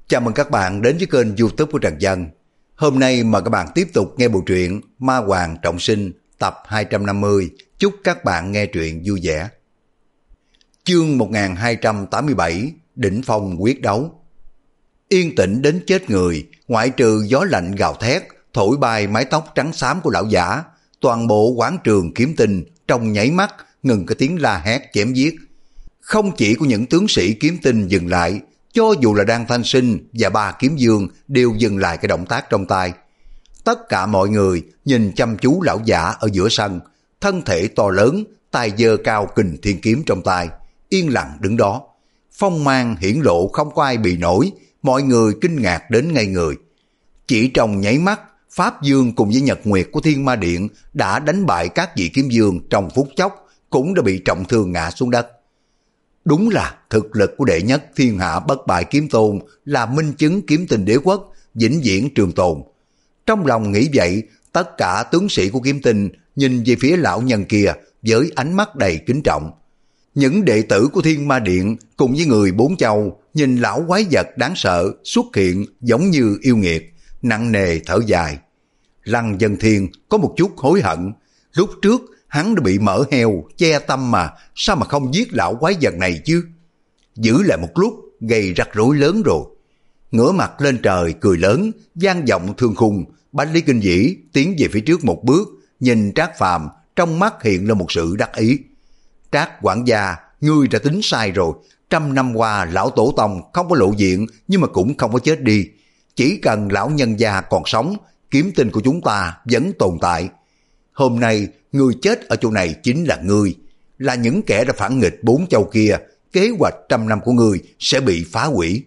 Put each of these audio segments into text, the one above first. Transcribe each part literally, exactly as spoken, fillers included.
Chào mừng các bạn đến với kênh YouTube của Trần Dân. Hôm nay mời các bạn tiếp tục nghe bộ truyện Ma Hoàng Trọng Sinh tập hai trăm năm mươi. Chúc các bạn nghe truyện vui vẻ. Chương một nghìn hai trăm tám mươi bảy, Đỉnh Phong quyết đấu. Yên tĩnh đến chết người, ngoại trừ gió lạnh gào thét, thổi bay mái tóc trắng xám của lão giả, toàn bộ quán trường Kiếm Tinh trong nháy mắt ngừng cái tiếng la hét chém giết. Không chỉ của những tướng sĩ Kiếm Tinh dừng lại, cho dù là Đan Thanh Sinh và ba kiếm dương đều dừng lại cái động tác trong tay. Tất cả mọi người nhìn chăm chú lão giả ở giữa sân, thân thể to lớn, tay giơ cao kình thiên kiếm trong tay, yên lặng đứng đó. Phong mang hiển lộ không có ai bị nổi, mọi người kinh ngạc đến ngây người. Chỉ trong nháy mắt, Pháp Dương cùng với Nhật Nguyệt của Thiên Ma Điện đã đánh bại các vị kiếm dương trong phút chốc, cũng đã bị trọng thương ngã xuống đất. Đúng là thực lực của đệ nhất thiên hạ bất bại kiếm tôn là minh chứng Kiếm Tinh đế quốc vĩnh viễn trường tồn. Trong lòng nghĩ vậy, tất cả tướng sĩ của Kiếm Tinh nhìn về phía lão nhân kia với ánh mắt đầy kính trọng. Những đệ tử của Thiên Ma Điện cùng với người bốn châu nhìn lão quái vật đáng sợ xuất hiện giống như yêu nghiệt, nặng nề thở dài. Lăng Dân Thiên có một chút hối hận, lúc trước hắn đã bị mỡ heo che tâm mà, sao mà không giết lão quái vật này chứ? Giữ lại một lúc gây rắc rối lớn rồi. Ngửa mặt lên trời cười lớn, vang vọng thương khung. Bách Lý Kinh Vĩ tiến về phía trước một bước, nhìn Trác Phàm, trong mắt hiện lên một sự đắc ý. Trác quản gia, ngươi đã tính sai rồi. Trăm năm qua lão tổ tông không có lộ diện, nhưng mà cũng không có chết đi. Chỉ cần lão nhân gia còn sống, Kiếm Tinh của chúng ta vẫn tồn tại. Hôm nay người chết ở chỗ này chính là ngươi, là những kẻ đã phản nghịch bốn châu kia, kế hoạch trăm năm của ngươi sẽ bị phá hủy.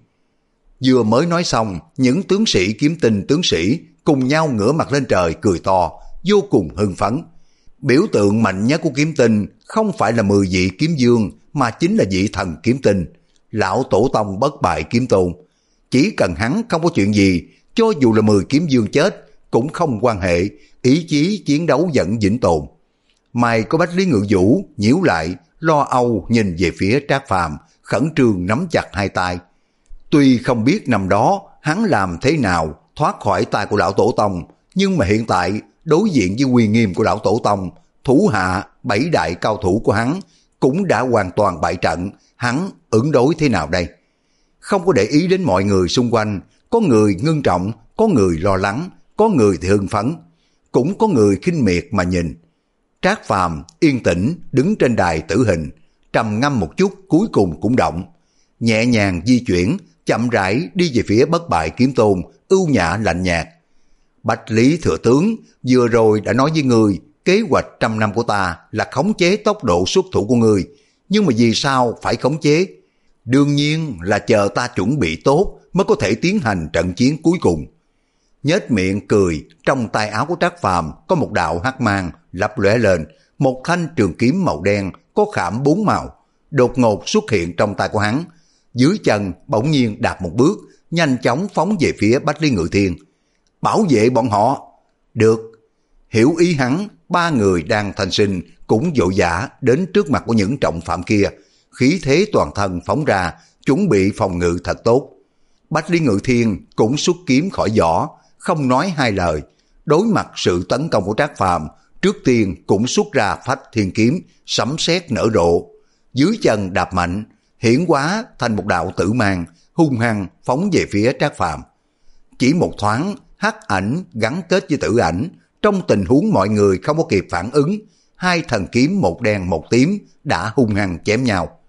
Vừa mới nói xong, những tướng sĩ Kiếm Tinh tướng sĩ cùng nhau ngửa mặt lên trời cười to, vô cùng hưng phấn. Biểu tượng mạnh nhất của Kiếm Tinh không phải là mười vị kiếm dương, mà chính là vị thần Kiếm Tinh, lão tổ tông bất bại kiếm tôn. Chỉ cần hắn không có chuyện gì, cho dù là mười kiếm dương chết cũng không quan hệ, ý chí chiến đấu vẫn vĩnh tồn. Mày có Bách Lý Ngự Vũ nhíu lại, lo âu nhìn về phía Trác Phàm, khẩn trương nắm chặt hai tay. Tuy không biết năm đó hắn làm thế nào thoát khỏi tay của lão tổ tông, nhưng mà hiện tại đối diện với uy nghiêm của lão tổ tông, thủ hạ bảy đại cao thủ của hắn cũng đã hoàn toàn bại trận, hắn ứng đối thế nào đây? Không có để ý đến mọi người xung quanh, có người ngưng trọng, có người lo lắng, có người thì hưng phấn, cũng có người khinh miệt mà nhìn. Trác Phàm yên tĩnh đứng trên đài tử hình, trầm ngâm một chút cuối cùng cũng động. Nhẹ nhàng di chuyển, chậm rãi đi về phía bất bại kiếm tôn, ưu nhã lạnh nhạt. Bách Lý thừa tướng, vừa rồi đã nói với người, kế hoạch trăm năm của ta là khống chế tốc độ xuất thủ của người, nhưng mà vì sao phải khống chế? Đương nhiên là chờ ta chuẩn bị tốt mới có thể tiến hành trận chiến cuối cùng. Nhếch miệng cười, trong tay áo của Trác Phàm có một đạo hắc mang lấp lóe lên, một thanh trường kiếm màu đen có khảm bốn màu đột ngột xuất hiện trong tay của hắn. Dưới chân bỗng nhiên đạp một bước, nhanh chóng phóng về phía Bách Lý Ngự Thiên. Bảo vệ bọn họ. Được. Hiểu ý hắn, ba người đang Thanh Sinh cũng vội vã đến trước mặt của những trọng phạm kia, khí thế toàn thân phóng ra, chuẩn bị phòng ngự thật tốt. Bách Lý Ngự Thiên cũng xuất kiếm khỏi vỏ, không nói hai lời. Đối mặt sự tấn công của Trác Phàm, trước tiên cũng xuất ra Phách Thiên Kiếm, sấm sét nở rộ. Dưới chân đạp mạnh, hiển hóa thành một đạo tử mang, hung hăng phóng về phía Trác Phàm. Chỉ một thoáng, hắc ảnh gắn kết với tử ảnh, trong tình huống mọi người không có kịp phản ứng, hai thần kiếm một đen một tím đã hung hăng chém nhau.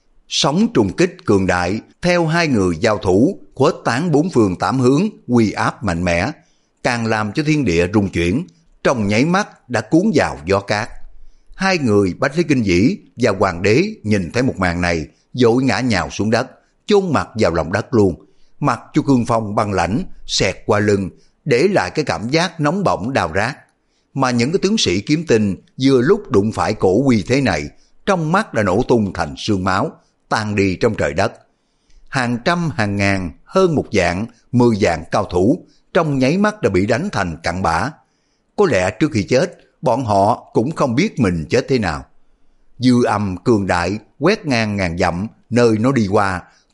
Sóng trùng kích cường đại theo hai người giao thủ khuếch tán bốn phương tám hướng, uy áp mạnh mẽ, càng làm cho thiên địa rung chuyển, trong nháy mắt đã cuốn vào gió cát. Hai người Bách Lý Kinh Vĩ và Hoàng đế nhìn thấy một màn này, vội ngã nhào xuống đất, chôn mặt vào lòng đất luôn. Mặc cho cương phong băng lãnh xẹt qua lưng, để lại cái cảm giác nóng bỏng đau rát. Mà những cái tướng sĩ Kiếm Tinh vừa lúc đụng phải cổ uy thế này, trong mắt đã nổ tung thành sương máu, tan đi trong trời đất. Hàng trăm hàng ngàn, hơn một vạn, mười vạn cao thủ trong nháy mắt đã bị đánh thành cặn bã. Có lẽ trước khi chết, bọn họ cũng không biết mình chết thế nào. Dư âm cường đại quét ngang ngàn dặm, nơi nó đi qua,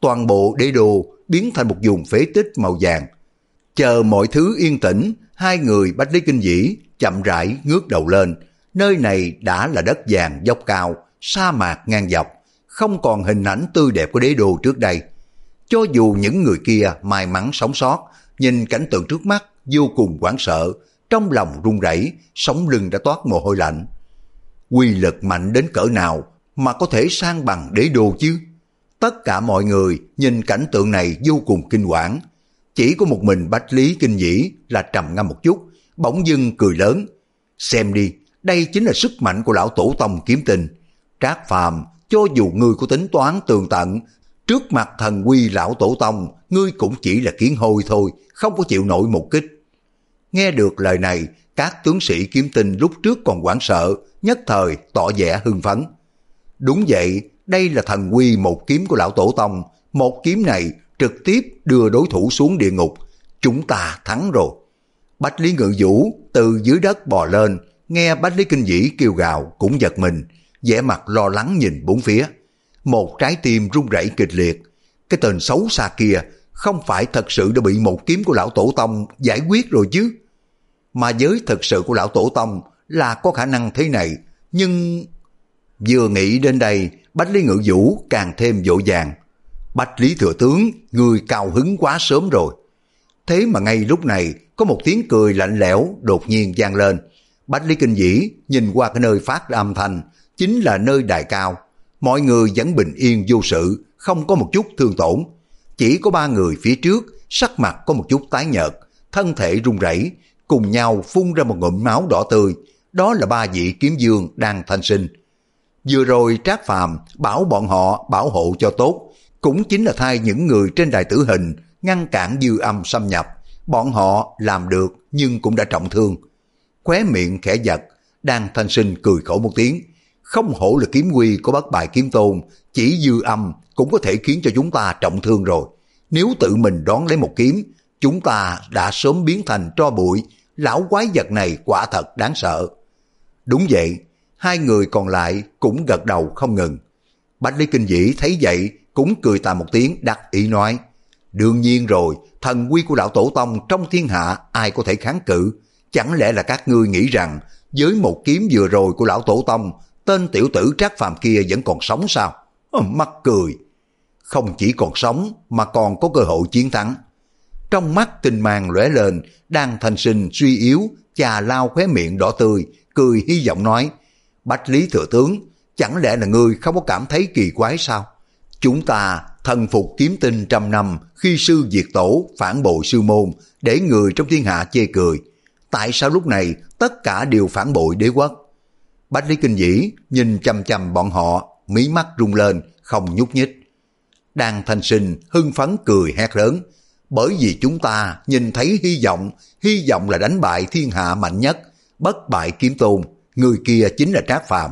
toàn bộ đế đô biến thành một vùng phế tích màu vàng. Chờ mọi thứ yên tĩnh, hai người Bách Lý Kinh Vĩ chậm rãi ngước đầu lên. Nơi này đã là đất vàng dốc cao, sa mạc ngang dọc, không còn hình ảnh tươi đẹp của đế đô trước đây. Cho dù những người kia may mắn sống sót, nhìn cảnh tượng trước mắt vô cùng hoảng sợ, trong lòng run rẩy, sống lưng đã toát mồ hôi lạnh. Quy lực mạnh đến cỡ nào mà có thể san bằng đế đô chứ? Tất cả mọi người nhìn cảnh tượng này vô cùng kinh hoàng. Chỉ có một mình Bách Lý Kinh Vĩ là trầm ngâm một chút, bỗng dưng cười lớn. Xem đi, đây chính là sức mạnh của lão tổ tông kiếm tinh. Trác Phàm, cho dù ngươi có tính toán tường tận, trước mặt thần quy lão tổ tông, ngươi cũng chỉ là kiến hôi thôi, không có chịu nổi một kích. Nghe được lời này, các tướng sĩ kiếm tinh lúc trước còn hoảng sợ, nhất thời tỏ vẻ hưng phấn. Đúng vậy, đây là thần quy một kiếm của lão tổ tông, một kiếm này trực tiếp đưa đối thủ xuống địa ngục, chúng ta thắng rồi. Bách Lý Ngự Vũ từ dưới đất bò lên, nghe Bách Lý Kinh Vĩ kêu gào cũng giật mình, vẻ mặt lo lắng nhìn bốn phía. Một trái tim run rẩy kịch liệt, cái tên xấu xa kia không phải thật sự đã bị một kiếm của lão tổ tông giải quyết rồi chứ? Mà giới thật sự của lão tổ tông là có khả năng thế này, nhưng... Vừa nghĩ đến đây, Bách Lý Ngự Vũ càng thêm vội vàng. Bách Lý thừa tướng, người cao hứng quá sớm rồi. Thế mà ngay lúc này, có một tiếng cười lạnh lẽo đột nhiên vang lên. Bách Lý Kinh Vĩ nhìn qua cái nơi phát ra âm thanh, chính là nơi đài cao. Mọi người vẫn bình yên vô sự, không có một chút thương tổn. Chỉ có ba người phía trước, sắc mặt có một chút tái nhợt, thân thể run rẩy, cùng nhau phun ra một ngụm máu đỏ tươi. Đó là ba vị kiếm vương đang thanh sinh. Vừa rồi Trác Phàm bảo bọn họ bảo hộ cho tốt, cũng chính là thay những người trên đài tử hình ngăn cản dư âm xâm nhập. Bọn họ làm được nhưng cũng đã trọng thương. Khóe miệng khẽ giật, đang thanh sinh cười khổ một tiếng. Không hổ là kiếm quy của bất bại kiếm tôn, chỉ dư âm cũng có thể khiến cho chúng ta trọng thương rồi. Nếu tự mình đón lấy một kiếm, chúng ta đã sớm biến thành tro bụi. Lão quái vật này quả thật đáng sợ. Đúng vậy, hai người còn lại cũng gật đầu không ngừng. Bách Lý Kinh Vĩ thấy vậy cũng cười tà một tiếng đắc ý nói, đương nhiên rồi, thần quy của lão tổ tông trong thiên hạ ai có thể kháng cự? Chẳng lẽ là các ngươi nghĩ rằng với một kiếm vừa rồi của lão tổ tông, tên tiểu tử Trác Phàm kia vẫn còn sống sao? À, mắc cười. Không chỉ còn sống mà còn có cơ hội chiến thắng. Trong mắt tinh mang lóe lên, đang thanh sinh suy yếu, chà lao khóe miệng đỏ tươi, cười hy vọng nói, Bách Lý thừa tướng, chẳng lẽ là ngươi không có cảm thấy kỳ quái sao? Chúng ta thần phục kiếm tinh trăm năm, khi sư diệt tổ, phản bội sư môn, để người trong thiên hạ chê cười. Tại sao lúc này tất cả đều phản bội đế quốc? Bách Lý Kinh Vĩ nhìn chăm chăm bọn họ, mí mắt rung lên, không nhúc nhích. Đan Thanh Sinh hưng phấn cười hét lớn, bởi vì chúng ta nhìn thấy hy vọng, hy vọng là đánh bại thiên hạ mạnh nhất, bất bại kiếm tôn, người kia chính là Trác Phàm.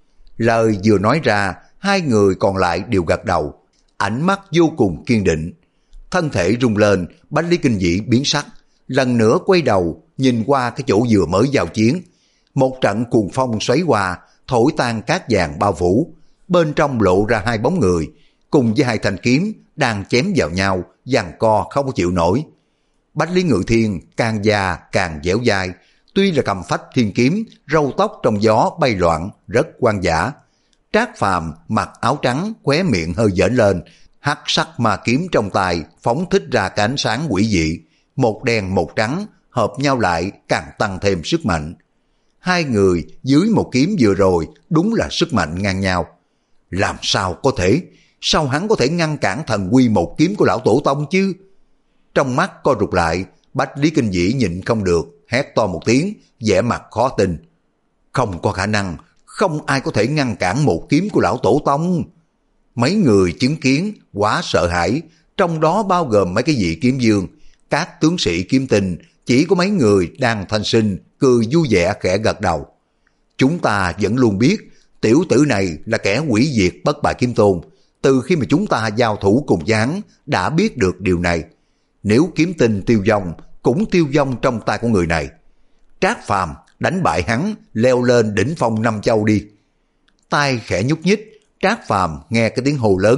Lời vừa nói ra, hai người còn lại đều gật đầu, ánh mắt vô cùng kiên định. Thân thể rung lên, Bách Lý Kinh Vĩ biến sắc, lần nữa quay đầu nhìn qua cái chỗ vừa mới giao chiến. Một trận cuồng phong xoáy qua, thổi tan cát vàng bao phủ, bên trong lộ ra hai bóng người, cùng với hai thanh kiếm đang chém vào nhau, giằng co không có chịu nổi. Bách Lý Ngự Thiên càng già càng dẻo dai, tuy là cầm phách thiên kiếm, râu tóc trong gió bay loạn, rất quan giả. Trác Phàm mặc áo trắng, khóe miệng hơi dễn lên, hắc sắc ma kiếm trong tay phóng thích ra cái ánh sáng quỷ dị, một đen một trắng hợp nhau lại càng tăng thêm sức mạnh. Hai người dưới một kiếm vừa rồi đúng là sức mạnh ngang nhau. Làm sao có thể? Sao hắn có thể ngăn cản thần quy một kiếm của lão tổ tông chứ? Trong mắt co rụt lại, Bách Lý Kinh Vĩ nhịn không được, hét to một tiếng, vẻ mặt khó tin. Không có khả năng, không ai có thể ngăn cản một kiếm của lão tổ tông. Mấy người chứng kiến quá sợ hãi, trong đó bao gồm mấy cái vị kiếm vương, các tướng sĩ kiếm tinh, chỉ có mấy người đang thanh sinh, cười vui vẻ khẽ gật đầu. Chúng ta vẫn luôn biết, tiểu tử này là kẻ hủy diệt bất bại kiếm tôn. Từ khi mà chúng ta giao thủ cùng với hắn, đã biết được điều này. Nếu kiếm tinh tiêu vong, cũng tiêu vong trong tay của người này. Trác Phàm đánh bại hắn, leo lên đỉnh phong năm châu đi. Tai khẽ nhúc nhích, Trác Phàm nghe cái tiếng hô lớn,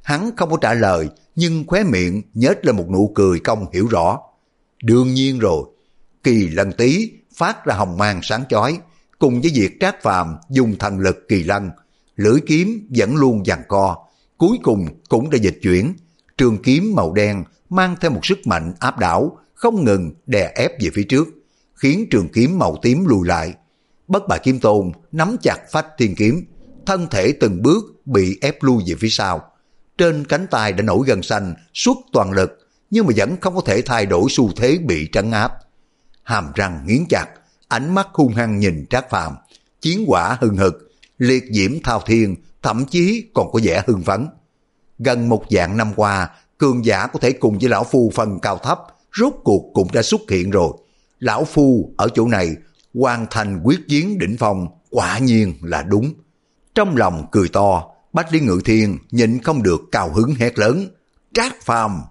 Hắn không có trả lời, nhưng khóe miệng nhếch lên một nụ cười cong hiểu rõ. Đương nhiên rồi, Kỳ Lân Tý phát ra hồng mang sáng chói, cùng với việc Trác Phàm dùng thần lực kỳ lân, lưỡi kiếm vẫn luôn giằng co, cuối cùng cũng đã dịch chuyển. Trường kiếm màu đen mang theo một sức mạnh áp đảo, không ngừng đè ép về phía trước, khiến trường kiếm màu tím lùi lại. Bất Bại Kiếm Tôn nắm chặt phách thiên kiếm, thân thể từng bước bị ép lui về phía sau. Trên cánh tay đã nổi gân xanh, suốt toàn lực, nhưng mà vẫn không có thể thay đổi xu thế bị trấn áp. Hàm răng nghiến chặt, ánh mắt hung hăng nhìn Trác Phàm, chiến hỏa hừng hực, liệt diễm thao thiên, thậm chí còn có vẻ hưng phấn. Gần một vạn năm qua, cường giả có thể cùng với lão phu phân cao thấp, rốt cuộc cũng đã xuất hiện rồi. Lão phu ở chỗ này hoàn thành quyết chiến đỉnh phong, quả nhiên là đúng. Trong lòng cười to, Bách Lý Ngự Thiên nhịn không được cao hứng hét lớn: Trác Phàm!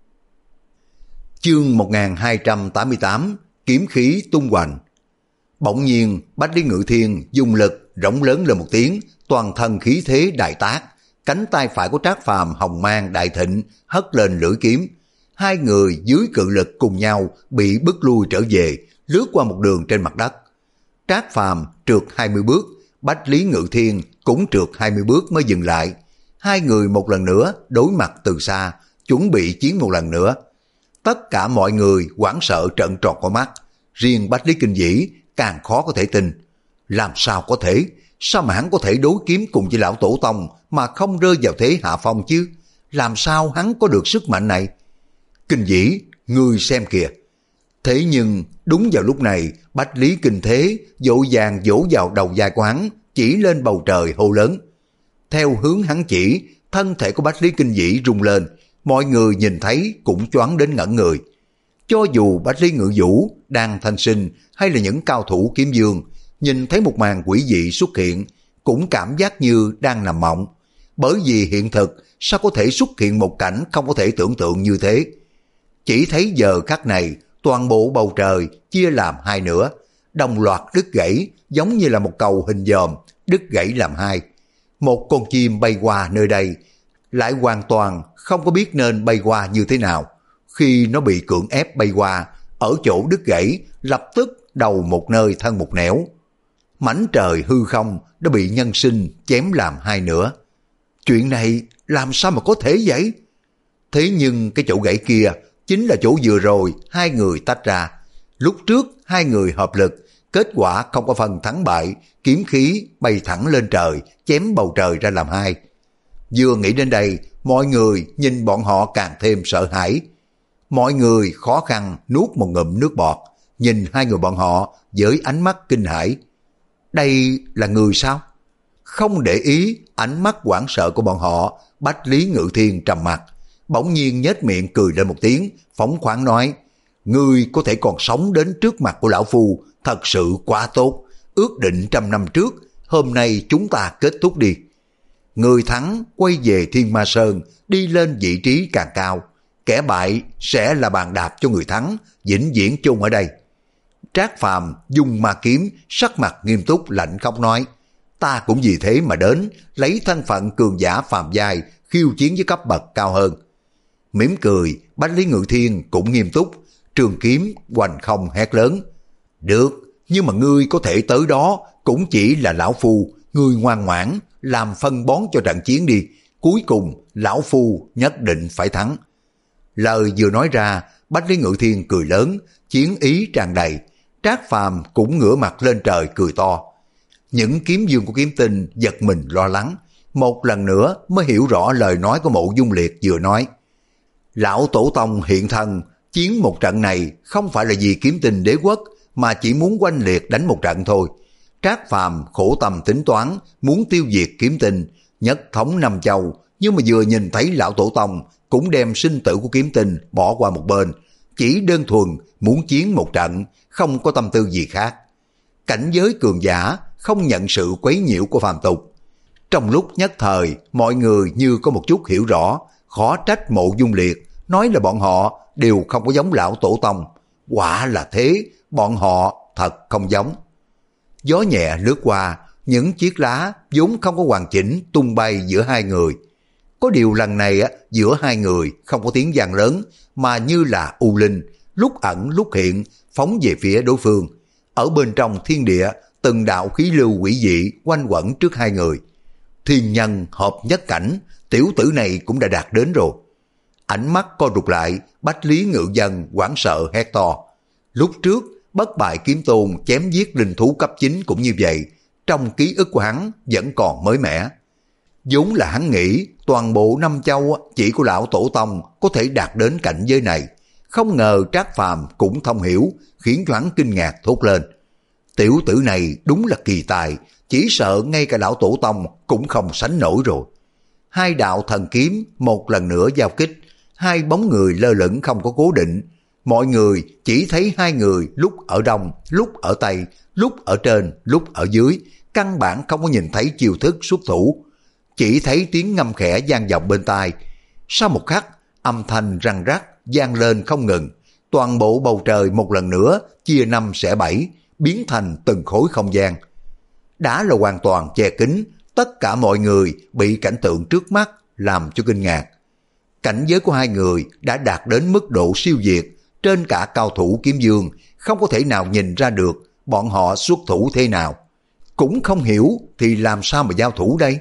Chương một nghìn hai trăm tám mươi tám, kiếm khí tung hoành. Bỗng nhiên Bách Lý Ngự Thiên dùng lực rống lớn lên một tiếng, toàn thân khí thế đại tác, cánh tay phải của Trác Phàm hồng mang đại thịnh, hất lên lưỡi kiếm. Hai người dưới cự lực cùng nhau bị bức lui trở về, lướt qua một đường trên mặt đất. Trác Phàm trượt hai mươi bước, Bách Lý Ngự Thiên cũng trượt hai mươi bước mới dừng lại. Hai người một lần nữa đối mặt từ xa, chuẩn bị chiến một lần nữa. Tất cả mọi người hoảng sợ trợn tròn con mắt, riêng Bách Lý Kinh Vĩ càng khó có thể tin. Làm sao có thể? Sao mà hắn có thể đối kiếm cùng với lão tổ tông mà không rơi vào thế hạ phong chứ? Làm sao hắn có được sức mạnh này? Kinh Vĩ, ngươi xem kìa. Thế nhưng đúng vào lúc này, Bách Lý Kinh Thế vội vàng vỗ vào đầu vai của hắn, chỉ lên bầu trời hô lớn. Theo hướng hắn chỉ, thân thể của Bách Lý Kinh Vĩ rung lên, mọi người nhìn thấy cũng choáng đến ngẩn người. Cho dù Bách Lý Ngự Vũ, Đan Thanh Sinh hay là những cao thủ kiếm dương, nhìn thấy một màn quỷ dị xuất hiện, cũng cảm giác như đang nằm mộng. Bởi vì hiện thực sao có thể xuất hiện một cảnh không có thể tưởng tượng như thế. Chỉ thấy giờ khắc này, toàn bộ bầu trời chia làm hai nửa, đồng loạt đứt gãy, giống như là một cầu hình dòm, đứt gãy làm hai. Một con chim bay qua nơi đây, lại hoàn toàn không có biết nên bay qua như thế nào. Khi nó bị cưỡng ép bay qua, ở chỗ đứt gãy, lập tức đầu một nơi thân một nẻo. Mảnh trời hư không đã bị nhân sinh chém làm hai nửa. Chuyện này làm sao mà có thể vậy? Thế nhưng cái chỗ gãy kia chính là chỗ vừa rồi hai người tách ra. Lúc trước hai người hợp lực, kết quả không có phần thắng bại, kiếm khí bay thẳng lên trời, chém bầu trời ra làm hai. Vừa nghĩ đến đây, mọi người nhìn bọn họ càng thêm sợ hãi. Mọi người khó khăn nuốt một ngụm nước bọt, nhìn hai người bọn họ với ánh mắt kinh hãi. Đây là người sao? Không để ý ánh mắt hoảng sợ của bọn họ, Bách Lý Ngự Thiên trầm mặt, bỗng nhiên nhếch miệng cười lên một tiếng, phóng khoáng nói: Ngươi có thể còn sống đến trước mặt của lão phu, thật sự quá tốt. Ước định trăm năm trước, hôm nay chúng ta kết thúc đi. Người thắng quay về Thiên Ma Sơn, đi lên vị trí càng cao. Kẻ bại sẽ là bàn đạp cho người thắng, vĩnh viễn chôn ở đây. Trác Phàm dùng ma kiếm, sắc mặt nghiêm túc lạnh khóc nói: Ta cũng vì thế mà đến, lấy thân phận cường giả phàm giai khiêu chiến với cấp bậc cao hơn. Mỉm cười, Bách Lý Ngự Thiên cũng nghiêm túc, trường kiếm hoành không hét lớn: Được, nhưng mà ngươi có thể tới đó cũng chỉ là lão phu, ngươi ngoan ngoãn làm phân bón cho trận chiến đi, cuối cùng lão phu nhất định phải thắng. Lời vừa nói ra, Bách Lý Ngự Thiên cười lớn, chiến ý tràn đầy. Trác Phàm cũng ngửa mặt lên trời cười to. Những kiếm dương của Kiếm Tinh giật mình lo lắng, một lần nữa mới hiểu rõ lời nói của Mộ Dung Liệt vừa nói. Lão tổ tông hiện thân, chiến một trận này không phải là vì Kiếm Tinh đế quốc, mà chỉ muốn oanh liệt đánh một trận thôi. Trác Phàm khổ tâm tính toán, muốn tiêu diệt Kiếm Tinh, nhất thống năm châu, nhưng mà vừa nhìn thấy lão tổ tông cũng đem sinh tử của Kiếm Tinh bỏ qua một bên, chỉ đơn thuần muốn chiến một trận, không có tâm tư gì khác. Cảnh giới cường giả không nhận sự quấy nhiễu của phàm tục. Trong lúc nhất thời, mọi người như có một chút hiểu rõ, khó trách Mộ Dung Liệt nói là bọn họ đều không có giống lão tổ tông. Quả là thế, bọn họ thật không giống. Gió nhẹ lướt qua, những chiếc lá vốn không có hoàn chỉnh tung bay giữa hai người. Có điều lần này á, giữa hai người không có tiếng vang lớn mà như là u linh, lúc ẩn lúc hiện phóng về phía đối phương. Ở bên trong thiên địa, từng đạo khí lưu quỷ dị quanh quẩn trước hai người. Thiên nhân hợp nhất cảnh, tiểu tử này cũng đã đạt đến rồi. Ánh mắt co rụt lại, Bách Lý Ngự Dân hoảng sợ hét to. Lúc trước, bất bại kiếm tôn chém giết linh thú cấp chín cũng như vậy, trong ký ức của hắn vẫn còn mới mẻ. Vốn là hắn nghĩ toàn bộ năm châu chỉ của lão tổ tông có thể đạt đến cảnh giới này. Không ngờ Trác Phàm cũng thông hiểu, khiến cho hắn kinh ngạc thốt lên. Tiểu tử này đúng là kỳ tài, chỉ sợ ngay cả lão tổ tông cũng không sánh nổi rồi. Hai đạo thần kiếm một lần nữa giao kích, hai bóng người lơ lửng không có cố định. Mọi người chỉ thấy hai người lúc ở đông, lúc ở tây, lúc ở trên, lúc ở dưới, căn bản không có nhìn thấy chiêu thức xuất thủ. Chỉ thấy tiếng ngâm khẽ vang vọng bên tai. Sau một khắc, âm thanh răng rắc vang lên không ngừng. Toàn bộ bầu trời một lần nữa chia năm xẻ bảy, biến thành từng khối không gian. Đã là hoàn toàn che kín, tất cả mọi người bị cảnh tượng trước mắt làm cho kinh ngạc. Cảnh giới của hai người đã đạt đến mức độ siêu việt, trên cả cao thủ kiếm dương, không có thể nào nhìn ra được bọn họ xuất thủ thế nào. Cũng không hiểu thì làm sao mà giao thủ đây?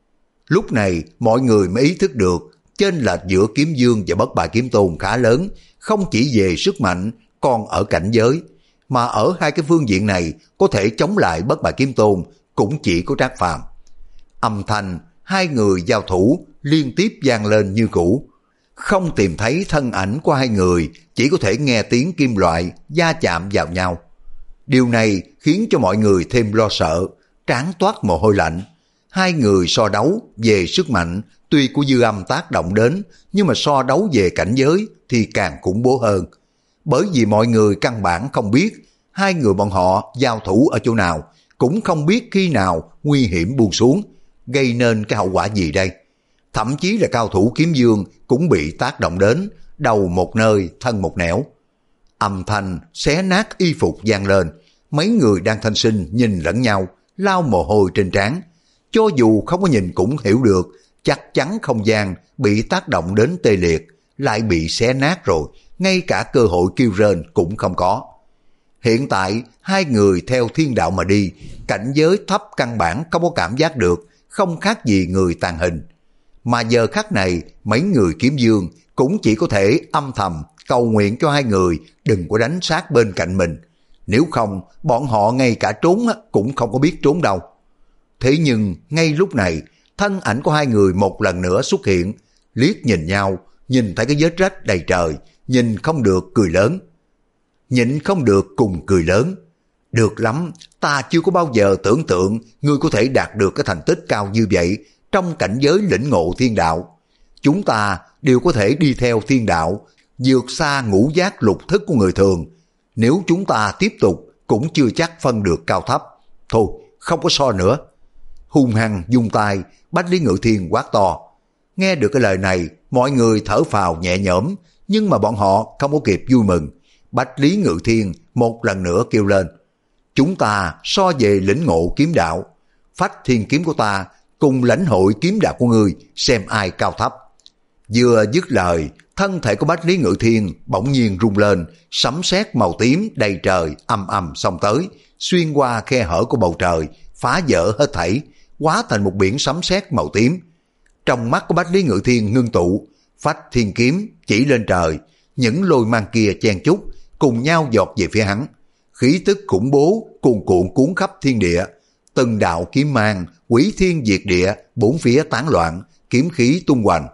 Lúc này mọi người mới ý thức được chênh lệch giữa kiếm dương và bất bại kiếm tôn khá lớn, không chỉ về sức mạnh còn ở cảnh giới, mà ở hai cái phương diện này có thể chống lại bất bại kiếm tôn cũng chỉ có Trác Phàm. Âm thanh hai người giao thủ liên tiếp vang lên như cũ, không tìm thấy thân ảnh của hai người, chỉ có thể nghe tiếng kim loại va chạm vào nhau. Điều này khiến cho mọi người thêm lo sợ, trán toát mồ hôi lạnh. Hai người so đấu về sức mạnh tuy của dư âm tác động đến, nhưng mà so đấu về cảnh giới thì càng khủng bố hơn. Bởi vì mọi người căn bản không biết hai người bọn họ giao thủ ở chỗ nào, cũng không biết khi nào nguy hiểm buông xuống, gây nên cái hậu quả gì đây. Thậm chí là cao thủ kiếm dương cũng bị tác động đến, đầu một nơi thân một nẻo. Âm thanh xé nát y phục vang lên, mấy người đang thanh sinh nhìn lẫn nhau, lau mồ hôi trên trán. Cho dù không có nhìn cũng hiểu được, chắc chắn không gian bị tác động đến tê liệt, lại bị xé nát rồi, ngay cả cơ hội kêu rên cũng không có. Hiện tại hai người theo thiên đạo mà đi, cảnh giới thấp căn bản không có cảm giác được, không khác gì người tàn hình. Mà giờ khắc này mấy người kiếm dương cũng chỉ có thể âm thầm cầu nguyện cho hai người đừng có đánh sát bên cạnh mình. Nếu không bọn họ ngay cả trốn cũng không có biết trốn đâu. Thế nhưng ngay lúc này thân ảnh của hai người một lần nữa xuất hiện, liếc nhìn nhau, nhìn thấy cái vết rách đầy trời, nhìn không được cười lớn. Nhịn không được cùng cười lớn. Được lắm, ta chưa có bao giờ tưởng tượng ngươi có thể đạt được cái thành tích cao như vậy trong cảnh giới lĩnh ngộ thiên đạo. Chúng ta đều có thể đi theo thiên đạo, vượt xa ngũ giác lục thức của người thường. Nếu chúng ta tiếp tục cũng chưa chắc phân được cao thấp. Thôi, không có so nữa. Hung hăng dung tay, Bách Lý Ngự Thiên quát to. Nghe được cái lời này, mọi người thở phào nhẹ nhõm, nhưng mà bọn họ không có kịp vui mừng. Bách Lý Ngự Thiên một lần nữa kêu lên. Chúng ta so về lĩnh ngộ kiếm đạo, phách thiên kiếm của ta cùng lãnh hội kiếm đạo của ngươi, xem ai cao thấp. Vừa dứt lời, thân thể của Bách Lý Ngự Thiên bỗng nhiên rung lên, sấm sét màu tím đầy trời ầm ầm xông tới, xuyên qua khe hở của bầu trời, phá vỡ hết thảy, hóa thành một biển sấm sét màu tím. Trong mắt của Bách Lý Ngự Thiên ngưng tụ, phách thiên kiếm chỉ lên trời, những lôi mang kia chen chúc cùng nhau giọt về phía hắn. Khí tức khủng bố cuồn cuộn cuốn khắp thiên địa, từng đạo kiếm mang quỷ thiên diệt địa, bốn phía tán loạn, kiếm khí tung hoành.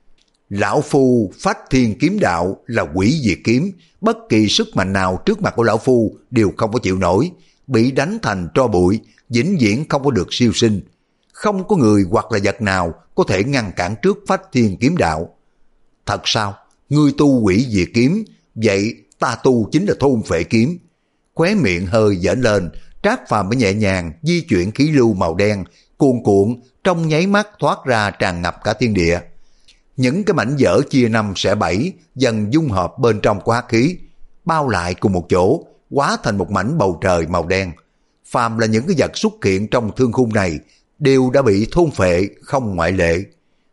Lão Phu phách thiên kiếm đạo là quỷ diệt kiếm, bất kỳ sức mạnh nào trước mặt của Lão Phu đều không có chịu nổi, bị đánh thành tro bụi, vĩnh viễn không có được siêu sinh. Không có người hoặc là vật nào có thể ngăn cản trước phách thiên kiếm đạo. Thật sao? Ngươi tu quỷ diệt kiếm, vậy ta tu chính là thôn phệ kiếm. Khóe miệng hơi giãn lên, Trác Phàm mới nhẹ nhàng di chuyển khí lưu màu đen, cuồn cuộn trong nháy mắt thoát ra tràn ngập cả thiên địa. Những cái mảnh vỡ chia năm xẻ bảy dần dung hợp bên trong của hắc khí, bao lại cùng một chỗ, hóa thành một mảnh bầu trời màu đen. Phàm là những cái vật xuất hiện trong thương khung này đều đã bị thôn phệ không ngoại lệ.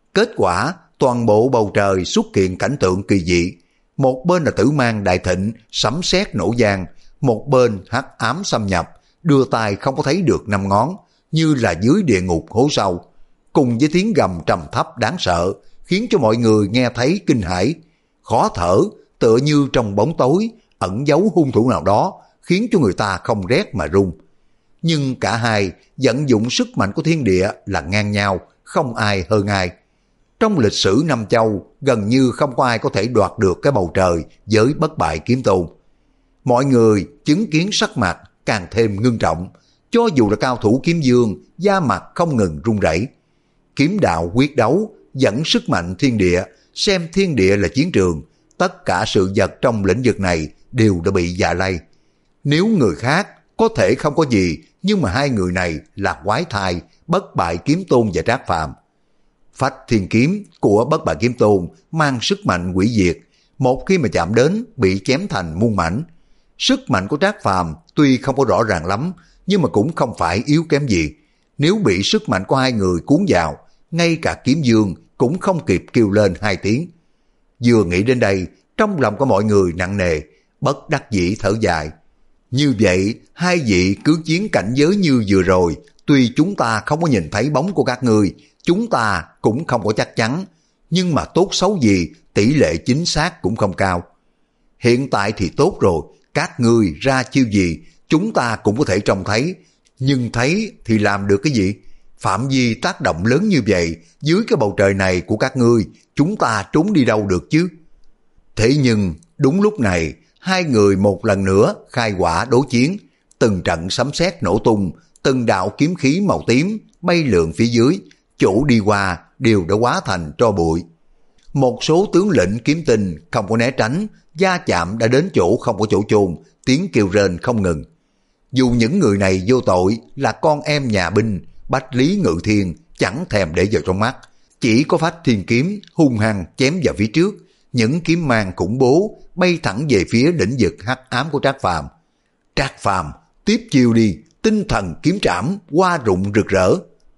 Kết quả, toàn bộ bầu trời xuất hiện cảnh tượng kỳ dị. Một bên là tử mang đại thịnh, sấm sét nổ vang, một bên hắc ám xâm nhập, đưa tay không có thấy được năm ngón, như là dưới địa ngục hố sâu. Cùng với tiếng gầm trầm thấp đáng sợ, khiến cho mọi người nghe thấy kinh hãi, khó thở, tựa như trong bóng tối ẩn giấu hung thủ nào đó, khiến cho người ta không rét mà run. Nhưng cả hai vận dụng sức mạnh của thiên địa là ngang nhau, không ai hơn ai. Trong lịch sử Nam Châu, gần như không có ai có thể đoạt được cái bầu trời với bất bại kiếm tôn. Mọi người chứng kiến sắc mặt càng thêm ngưng trọng, cho dù là cao thủ kiếm dương, da mặt không ngừng run rẩy. Kiếm đạo quyết đấu, dẫn sức mạnh thiên địa, xem thiên địa là chiến trường, tất cả sự vật trong lĩnh vực này đều đã bị dạ lây. Nếu người khác có thể không có gì, nhưng mà hai người này là quái thai, bất bại kiếm tôn và Trác Phàm. Phách thiên kiếm của bất bại kiếm tôn mang sức mạnh hủy diệt, một khi mà chạm đến bị chém thành muôn mảnh. Sức mạnh của Trác Phàm tuy không có rõ ràng lắm, nhưng mà cũng không phải yếu kém gì. Nếu bị sức mạnh của hai người cuốn vào, ngay cả kiếm dương cũng không kịp kêu lên hai tiếng. Vừa nghĩ đến đây, trong lòng của mọi người nặng nề, bất đắc dĩ thở dài. Như vậy, hai vị cứ chiến cảnh giới như vừa rồi, tuy chúng ta không có nhìn thấy bóng của các ngươi, chúng ta cũng không có chắc chắn, nhưng mà tốt xấu gì, tỷ lệ chính xác cũng không cao. Hiện tại thì tốt rồi, các ngươi ra chiêu gì, chúng ta cũng có thể trông thấy, nhưng thấy thì làm được cái gì? Phạm vi tác động lớn như vậy, dưới cái bầu trời này của các ngươi, chúng ta trốn đi đâu được chứ? Thế nhưng, đúng lúc này, hai người một lần nữa khai hỏa đối chiến, từng trận sấm sét nổ tung, từng đạo kiếm khí màu tím bay lượn phía dưới, chỗ đi qua đều đã hóa thành tro bụi. Một số tướng lĩnh kiếm tinh không có né tránh, va chạm đã đến chỗ không có chỗ chôn, tiếng kêu rên không ngừng. Dù những người này vô tội là con em nhà binh, Bách Lý Ngự Thiên chẳng thèm để vào trong mắt, chỉ có Phách thiên kiếm hung hăng chém vào phía trước, những kiếm mang khủng bố bay thẳng về phía lĩnh vực hắc ám của Trác Phàm. Trác Phàm tiếp chiêu đi, tinh thần kiếm trảm hoa rụng rực rỡ.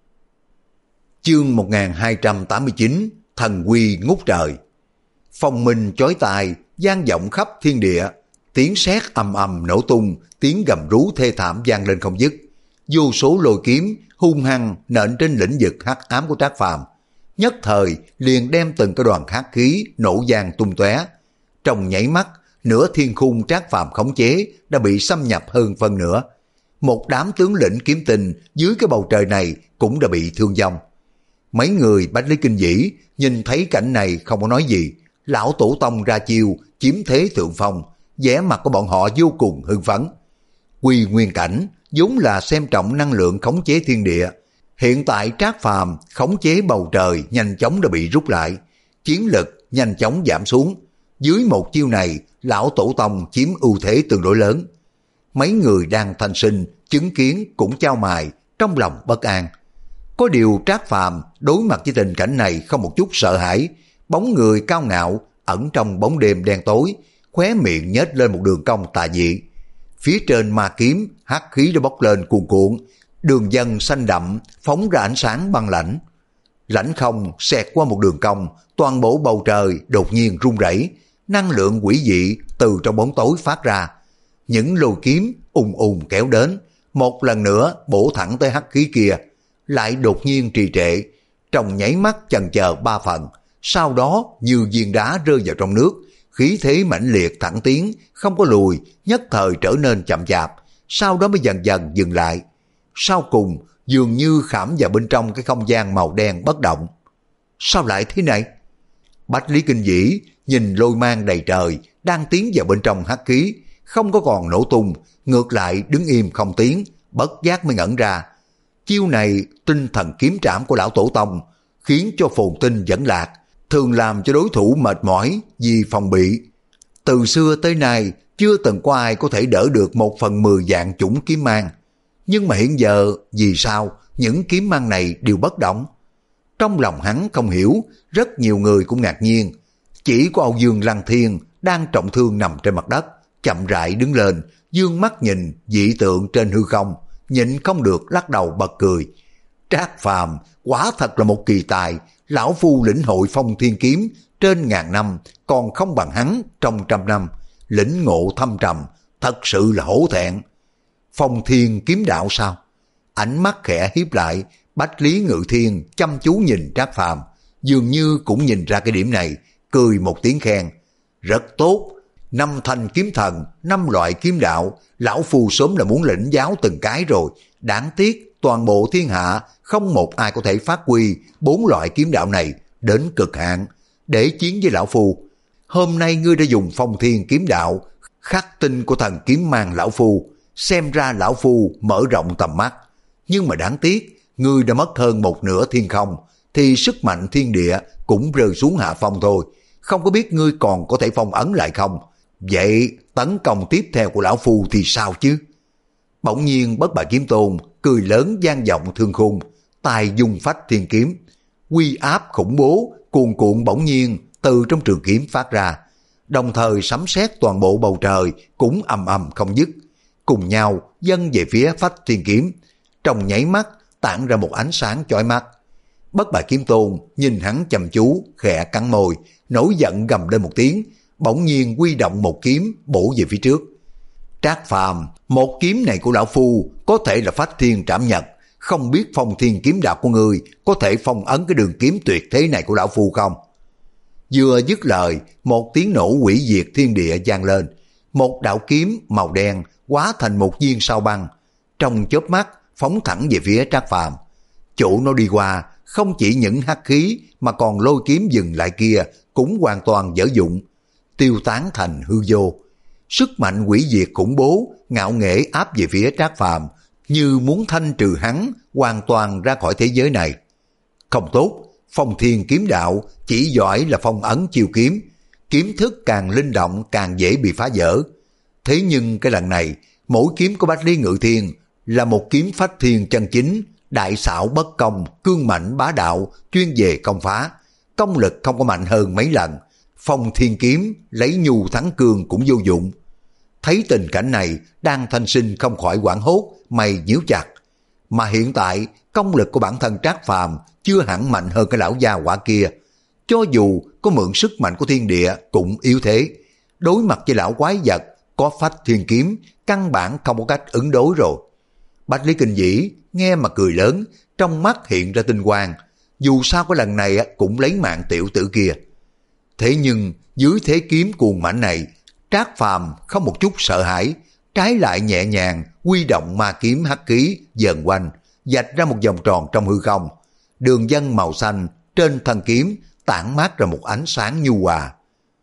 Chương một nghìn hai trăm tám mươi chín, thần quy ngút trời. Phong minh chói tai vang vọng khắp thiên địa, tiếng sét ầm ầm nổ tung, tiếng gầm rú thê thảm vang lên không dứt. Vô số lôi kiếm hung hăng nện trên lĩnh vực hắc ám của Trác Phàm, nhất thời liền đem từng cái đoàn hắc khí nổ vang tung tóe. Trong nháy mắt, nửa thiên khung Trác Phàm khống chế đã bị xâm nhập hơn phân nửa. Một đám tướng lĩnh kiếm tinh dưới cái bầu trời này cũng đã bị thương vong. Mấy người Bách Lý Kinh Vĩ nhìn thấy cảnh này không có nói gì, lão tổ tông ra chiêu chiếm thế thượng phong, vẻ mặt của bọn họ vô cùng hưng phấn. Quy nguyên cảnh vốn là xem trọng năng lượng khống chế thiên địa, hiện tại Trác Phàm khống chế bầu trời nhanh chóng đã bị rút lại, chiến lực nhanh chóng giảm xuống. Dưới một chiêu này, lão tổ tông chiếm ưu thế tương đối lớn. Mấy người đang thanh sinh chứng kiến cũng chao mày, trong lòng bất an. Có điều Trác Phàm đối mặt với tình cảnh này không một chút sợ hãi, bóng người cao ngạo ẩn trong bóng đêm đen tối, khóe miệng nhếch lên một đường cong tà dị. Phía trên ma kiếm hắc khí đã bốc lên cuồn cuộn, đường vân xanh đậm phóng ra ánh sáng băng lãnh. Lãnh không xẹt qua một đường cong, toàn bộ bầu trời đột nhiên rung rẩy, năng lượng quỷ dị từ trong bóng tối phát ra. Những lôi kiếm ùng ùng kéo đến, một lần nữa bổ thẳng tới hắc khí kia, lại đột nhiên trì trệ, trong nháy mắt chần chờ ba phần, sau đó như viên đá rơi vào trong nước, khí thế mãnh liệt thẳng tiến, không có lùi, nhất thời trở nên chậm chạp, sau đó mới dần dần dừng lại. Sau cùng dường như khảm vào bên trong cái không gian màu đen bất động. Sao lại thế này? Bách Lý Kinh Vĩ nhìn lôi mang đầy trời đang tiến vào bên trong hắc khí, không có còn nổ tung, ngược lại đứng im không tiến, bất giác mới ngẩn ra. Chiêu này tinh thần kiếm trảm của lão tổ tông khiến cho phồn tinh dẫn lạc, thường làm cho đối thủ mệt mỏi vì phòng bị. Từ xưa tới nay chưa từng có ai có thể đỡ được một phần mười dạng chủng kiếm mang. Nhưng mà hiện giờ vì sao những kiếm mang này đều bất động? Trong lòng hắn không hiểu, rất nhiều người cũng ngạc nhiên. Chỉ có Âu Dương Lăng Thiên đang trọng thương nằm trên mặt đất, chậm rãi đứng lên, dương mắt nhìn dị tượng trên hư không, nhịn không được lắc đầu bật cười. Trác Phàm quả thật là một kỳ tài, lão phu lĩnh hội phong thiên kiếm trên ngàn năm còn không bằng hắn trong trăm năm, lĩnh ngộ thâm trầm, thật sự là hổ thẹn. Phong thiên kiếm đạo sao? Ánh mắt khẽ hiếp lại, Bách Lý Ngự Thiên chăm chú nhìn Trác Phàm, dường như cũng nhìn ra cái điểm này, cười một tiếng khen. Rất tốt, năm thanh kiếm thần, năm loại kiếm đạo, lão phu sớm là muốn lĩnh giáo từng cái rồi. Đáng tiếc toàn bộ thiên hạ không một ai có thể phát huy bốn loại kiếm đạo này đến cực hạn để chiến với lão phu. Hôm nay ngươi đã dùng phong thiên kiếm đạo, khắc tinh của thần kiếm mang lão phu, xem ra lão phu mở rộng tầm mắt. Nhưng mà đáng tiếc, ngươi đã mất hơn một nửa thiên không, thì sức mạnh thiên địa cũng rơi xuống hạ phong thôi. Không có biết ngươi còn có thể phong ấn lại không? Vậy tấn công tiếp theo của lão phu thì sao chứ? Bỗng nhiên Bất Bại Kiếm Tôn cười lớn vang vọng thương khung, tài dung phách thiên kiếm, uy áp khủng bố cuồn cuộn bỗng nhiên từ trong trường kiếm phát ra, đồng thời sấm sét toàn bộ bầu trời cũng ầm ầm không dứt, cùng nhau dâng về phía phách thiên kiếm. Trong nháy mắt tản ra một ánh sáng chói mắt. Bất Bại Kiếm Tôn nhìn hắn chăm chú, khẽ cắn môi, nổi giận gầm lên một tiếng, bỗng nhiên huy động một kiếm bổ về phía trước. Trác Phàm, một kiếm này của lão phu có thể là phách thiên trảm nhật, không biết phong thiên kiếm đạo của ngươi có thể phong ấn cái đường kiếm tuyệt thế này của lão phu không? Vừa dứt lời, một tiếng nổ hủy diệt thiên địa vang lên, một đạo kiếm màu đen hóa thành một viên sao băng, trong chớp mắt phóng thẳng về phía Trác Phàm. Chỗ nó đi qua, không chỉ những hắc khí mà còn lôi kiếm dừng lại kia cũng hoàn toàn dở dụng, tiêu tán thành hư vô. Sức mạnh hủy diệt khủng bố ngạo nghễ áp về phía Trác Phàm, như muốn thanh trừ hắn hoàn toàn ra khỏi thế giới này. Không tốt, phong thiên kiếm đạo chỉ giỏi là phong ấn chiêu kiếm, kiếm thức càng linh động càng dễ bị phá vỡ. Thế nhưng cái lần này, mỗi kiếm của Bách Lý Ngự Thiên là một kiếm phách thiên chân chính, đại xảo bất công, cương mạnh bá đạo, chuyên về công phá, công lực không có mạnh hơn mấy lần. Phong thiên kiếm lấy nhu thắng cương cũng vô dụng. Thấy tình cảnh này, Đan Thanh Sinh không khỏi hoảng hốt, mày nhíu chặt. Mà hiện tại, công lực của bản thân Trác Phàm chưa hẳn mạnh hơn cái lão gia hỏa kia. Cho dù có mượn sức mạnh của thiên địa cũng yếu thế. Đối mặt với lão quái vật, có phách thiên kiếm, căn bản không có cách ứng đối rồi. Bách Lý Kinh Vĩ nghe mà cười lớn, trong mắt hiện ra tinh quang. Dù sao cái lần này cũng lấy mạng tiểu tử kia. Thế nhưng dưới thế kiếm cuồng mãnh này, Trác Phàm không một chút sợ hãi, trái lại nhẹ nhàng huy động ma kiếm hắc khí dần quanh, vạch ra một vòng tròn trong hư không. Đường vân màu xanh trên thân kiếm tản mát ra một ánh sáng nhu hòa.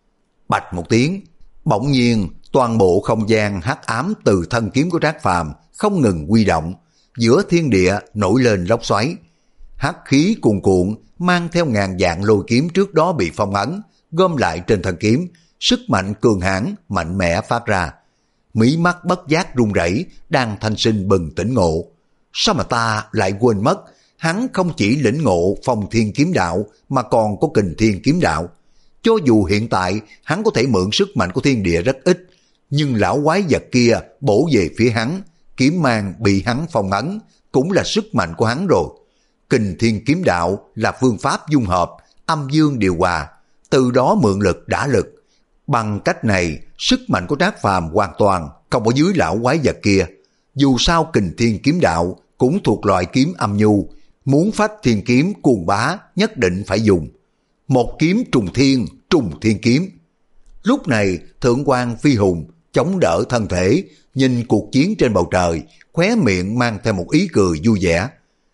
Bạch một tiếng, bỗng nhiên toàn bộ không gian hắc ám từ thân kiếm của Trác Phàm không ngừng huy động, giữa thiên địa nổi lên lốc xoáy. Hắc khí cuồn cuộn mang theo ngàn vạn lôi kiếm trước đó bị phong ấn, gom lại trên thân kiếm, sức mạnh cường hãn mạnh mẽ phát ra. Mí mắt bất giác run rẩy, Đan Thanh Sinh bừng tỉnh ngộ. Sao mà ta lại quên mất, hắn không chỉ lĩnh ngộ phong thiên kiếm đạo mà còn có kình thiên kiếm đạo. Cho dù hiện tại hắn có thể mượn sức mạnh của thiên địa rất ít, nhưng lão quái vật kia bổ về phía hắn, kiếm mang bị hắn phong ấn cũng là sức mạnh của hắn rồi. Kình thiên kiếm đạo là phương pháp dung hợp, âm dương điều hòa, từ đó mượn lực đả lực. Bằng cách này, sức mạnh của Trác Phàm hoàn toàn không ở dưới lão quái vật kia. Dù sao kình thiên kiếm đạo cũng thuộc loại kiếm âm nhu, muốn phách thiên kiếm cuồng bá nhất định phải dùng. Một kiếm trùng thiên, trùng thiên kiếm. Lúc này, Thượng quan Phi Hùng chống đỡ thân thể, nhìn cuộc chiến trên bầu trời, khóe miệng mang theo một ý cười vui vẻ.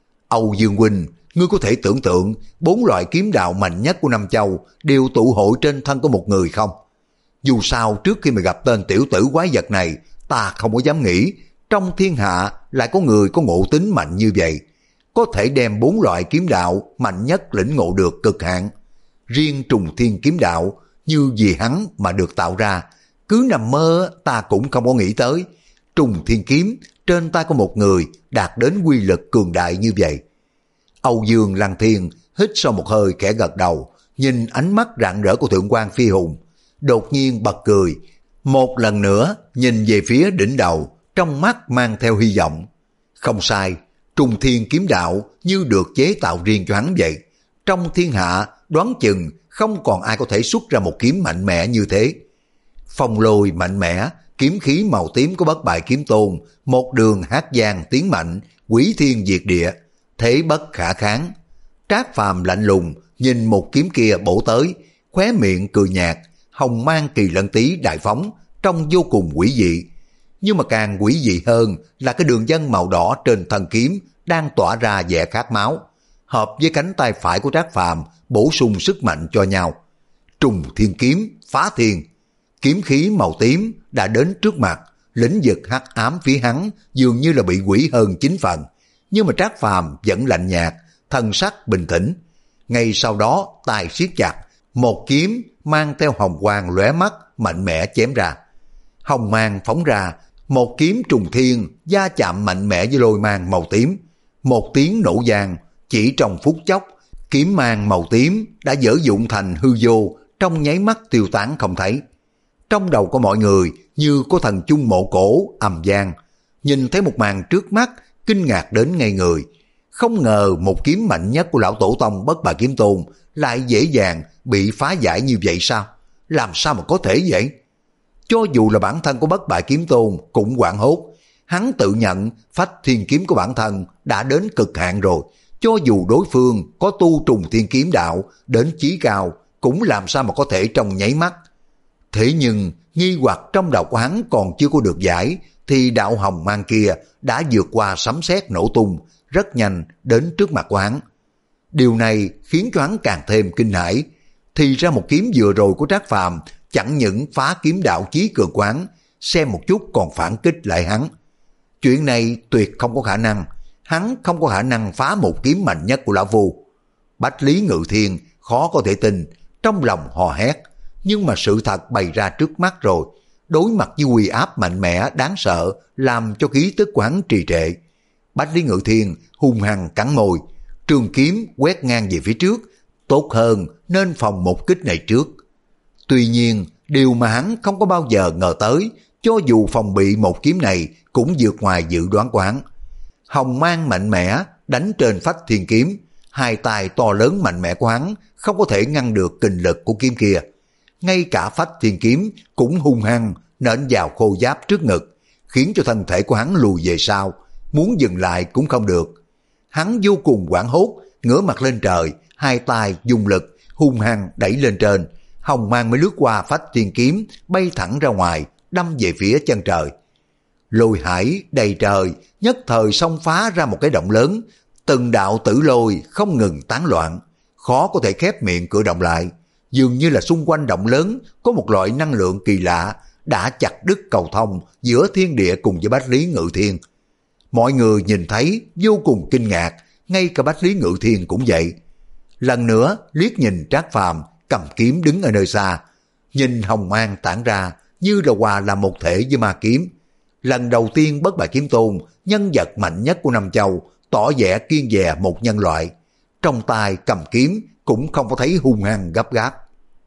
Âu Dương huynh, ngươi có thể tưởng tượng bốn loại kiếm đạo mạnh nhất của Nam Châu đều tụ hội trên thân của một người không? Dù sao trước khi mà gặp tên tiểu tử quái vật này, ta không có dám nghĩ trong thiên hạ lại có người có ngộ tính mạnh như vậy, có thể đem bốn loại kiếm đạo mạnh nhất lĩnh ngộ được cực hạn. Riêng trùng thiên kiếm đạo như vì hắn mà được tạo ra, cứ nằm mơ ta cũng không có nghĩ tới. Trùng thiên kiếm trên tay của một người đạt đến quy lực cường đại như vậy. Âu Dương Lăng Thiên hít sâu một hơi khẽ gật đầu, nhìn ánh mắt rạng rỡ của Thượng quan Phi Hùng, đột nhiên bật cười, một lần nữa nhìn về phía đỉnh đầu, trong mắt mang theo hy vọng. Không sai, trùng thiên kiếm đạo như được chế tạo riêng cho hắn vậy. Trong thiên hạ đoán chừng không còn ai có thể xuất ra một kiếm mạnh mẽ như thế. Phong lôi mạnh mẽ, kiếm khí màu tím của Bất Bại Kiếm Tôn, một đường hát giang tiến mạnh, quỷ thiên diệt địa, thế bất khả kháng. Trác Phàm lạnh lùng nhìn một kiếm kia bổ tới, khóe miệng cười nhạt, hồng mang kỳ lân tí đại phóng, trông vô cùng quỷ dị. Nhưng mà càng quỷ dị hơn là cái đường vân màu đỏ trên thân kiếm đang tỏa ra vẻ khát máu, hợp với cánh tay phải của Trác Phàm bổ sung sức mạnh cho nhau. Trùng thiên kiếm phá thiên, kiếm khí màu tím đã đến trước mặt, lĩnh vực hắc ám phía hắn dường như là bị quỷ hơn chín phần, nhưng mà Trác Phàm vẫn lạnh nhạt, thần sắc bình tĩnh. Ngay sau đó tay siết chặt, một kiếm mang theo hồng quang lóe mắt mạnh mẽ chém ra. Hồng mang phóng ra, một kiếm trùng thiên va chạm mạnh mẽ với lôi mang màu tím. Một tiếng nổ vang, chỉ trong phút chốc, kiếm mang màu tím đã dở dụng thành hư vô, trong nháy mắt tiêu tán không thấy. Trong đầu của mọi người như có thần chung mộ cổ ầm vang, nhìn thấy một màn trước mắt, kinh ngạc đến ngây người. Không ngờ một kiếm mạnh nhất của lão tổ tông Bất Bại Kiếm Tôn lại dễ dàng bị phá giải như vậy sao? Làm sao mà có thể vậy? Cho dù là bản thân của Bất Bại Kiếm Tôn cũng hoảng hốt. Hắn tự nhận phách thiên kiếm của bản thân đã đến cực hạn rồi. Cho dù đối phương có tu trùng thiên kiếm đạo đến chí cao, cũng làm sao mà có thể trong nháy mắt. Thế nhưng nghi hoặc trong đầu của hắn còn chưa có được giải, thì đạo hồng mang kia đã vượt qua sấm sét nổ tung, rất nhanh đến trước mặt của hắn. Điều này khiến cho hắn càng thêm kinh hãi. Thì ra một kiếm vừa rồi của Trác Phàm chẳng những phá kiếm đạo chí cường của hắn, xem một chút còn phản kích lại hắn. Chuyện này tuyệt không có khả năng, hắn không có khả năng phá một kiếm mạnh nhất của lão Phu. Bách Lý Ngự Thiên khó có thể tin, trong lòng hò hét, nhưng mà sự thật bày ra trước mắt rồi. Đối mặt với uy áp mạnh mẽ đáng sợ làm cho khí tức của hắn trì trệ. Bách Lý Ngự Thiên hung hăng cắn môi, trường kiếm quét ngang về phía trước, tốt hơn nên phòng một kích này trước. Tuy nhiên, điều mà hắn không có bao giờ ngờ tới, cho dù phòng bị một kiếm này cũng vượt ngoài dự đoán của hắn. Hồng mang mạnh mẽ đánh trên phách thiên kiếm, hai tay to lớn mạnh mẽ của hắn không có thể ngăn được kình lực của kiếm kia. Ngay cả phách thiên kiếm cũng hung hăng nện vào khô giáp trước ngực, khiến cho thân thể của hắn lùi về sau, muốn dừng lại cũng không được. Hắn vô cùng hoảng hốt, ngửa mặt lên trời, hai tay dùng lực hung hăng đẩy lên trên, hồng mang mới lướt qua phách thiên kiếm, bay thẳng ra ngoài, đâm về phía chân trời. Lôi hải đầy trời, nhất thời xông phá ra một cái động lớn, từng đạo tử lôi không ngừng tán loạn, khó có thể khép miệng cửa động lại. Dường như là xung quanh động lớn có một loại năng lượng kỳ lạ đã chặt đứt cầu thông giữa thiên địa cùng với Bách Lý Ngự Thiên. Mọi người nhìn thấy vô cùng kinh ngạc, ngay cả Bách Lý Ngự Thiên cũng vậy. Lần nữa liếc nhìn Trác Phàm cầm kiếm đứng ở nơi xa, nhìn hồng mang tản ra như là hòa làm một thể với ma kiếm. Lần đầu tiên Bất Bại Kiếm Tôn, nhân vật mạnh nhất của Nam Châu, tỏ vẻ kiêng dè một nhân loại. Trong tay cầm kiếm cũng không có thấy hung hăng gấp gáp.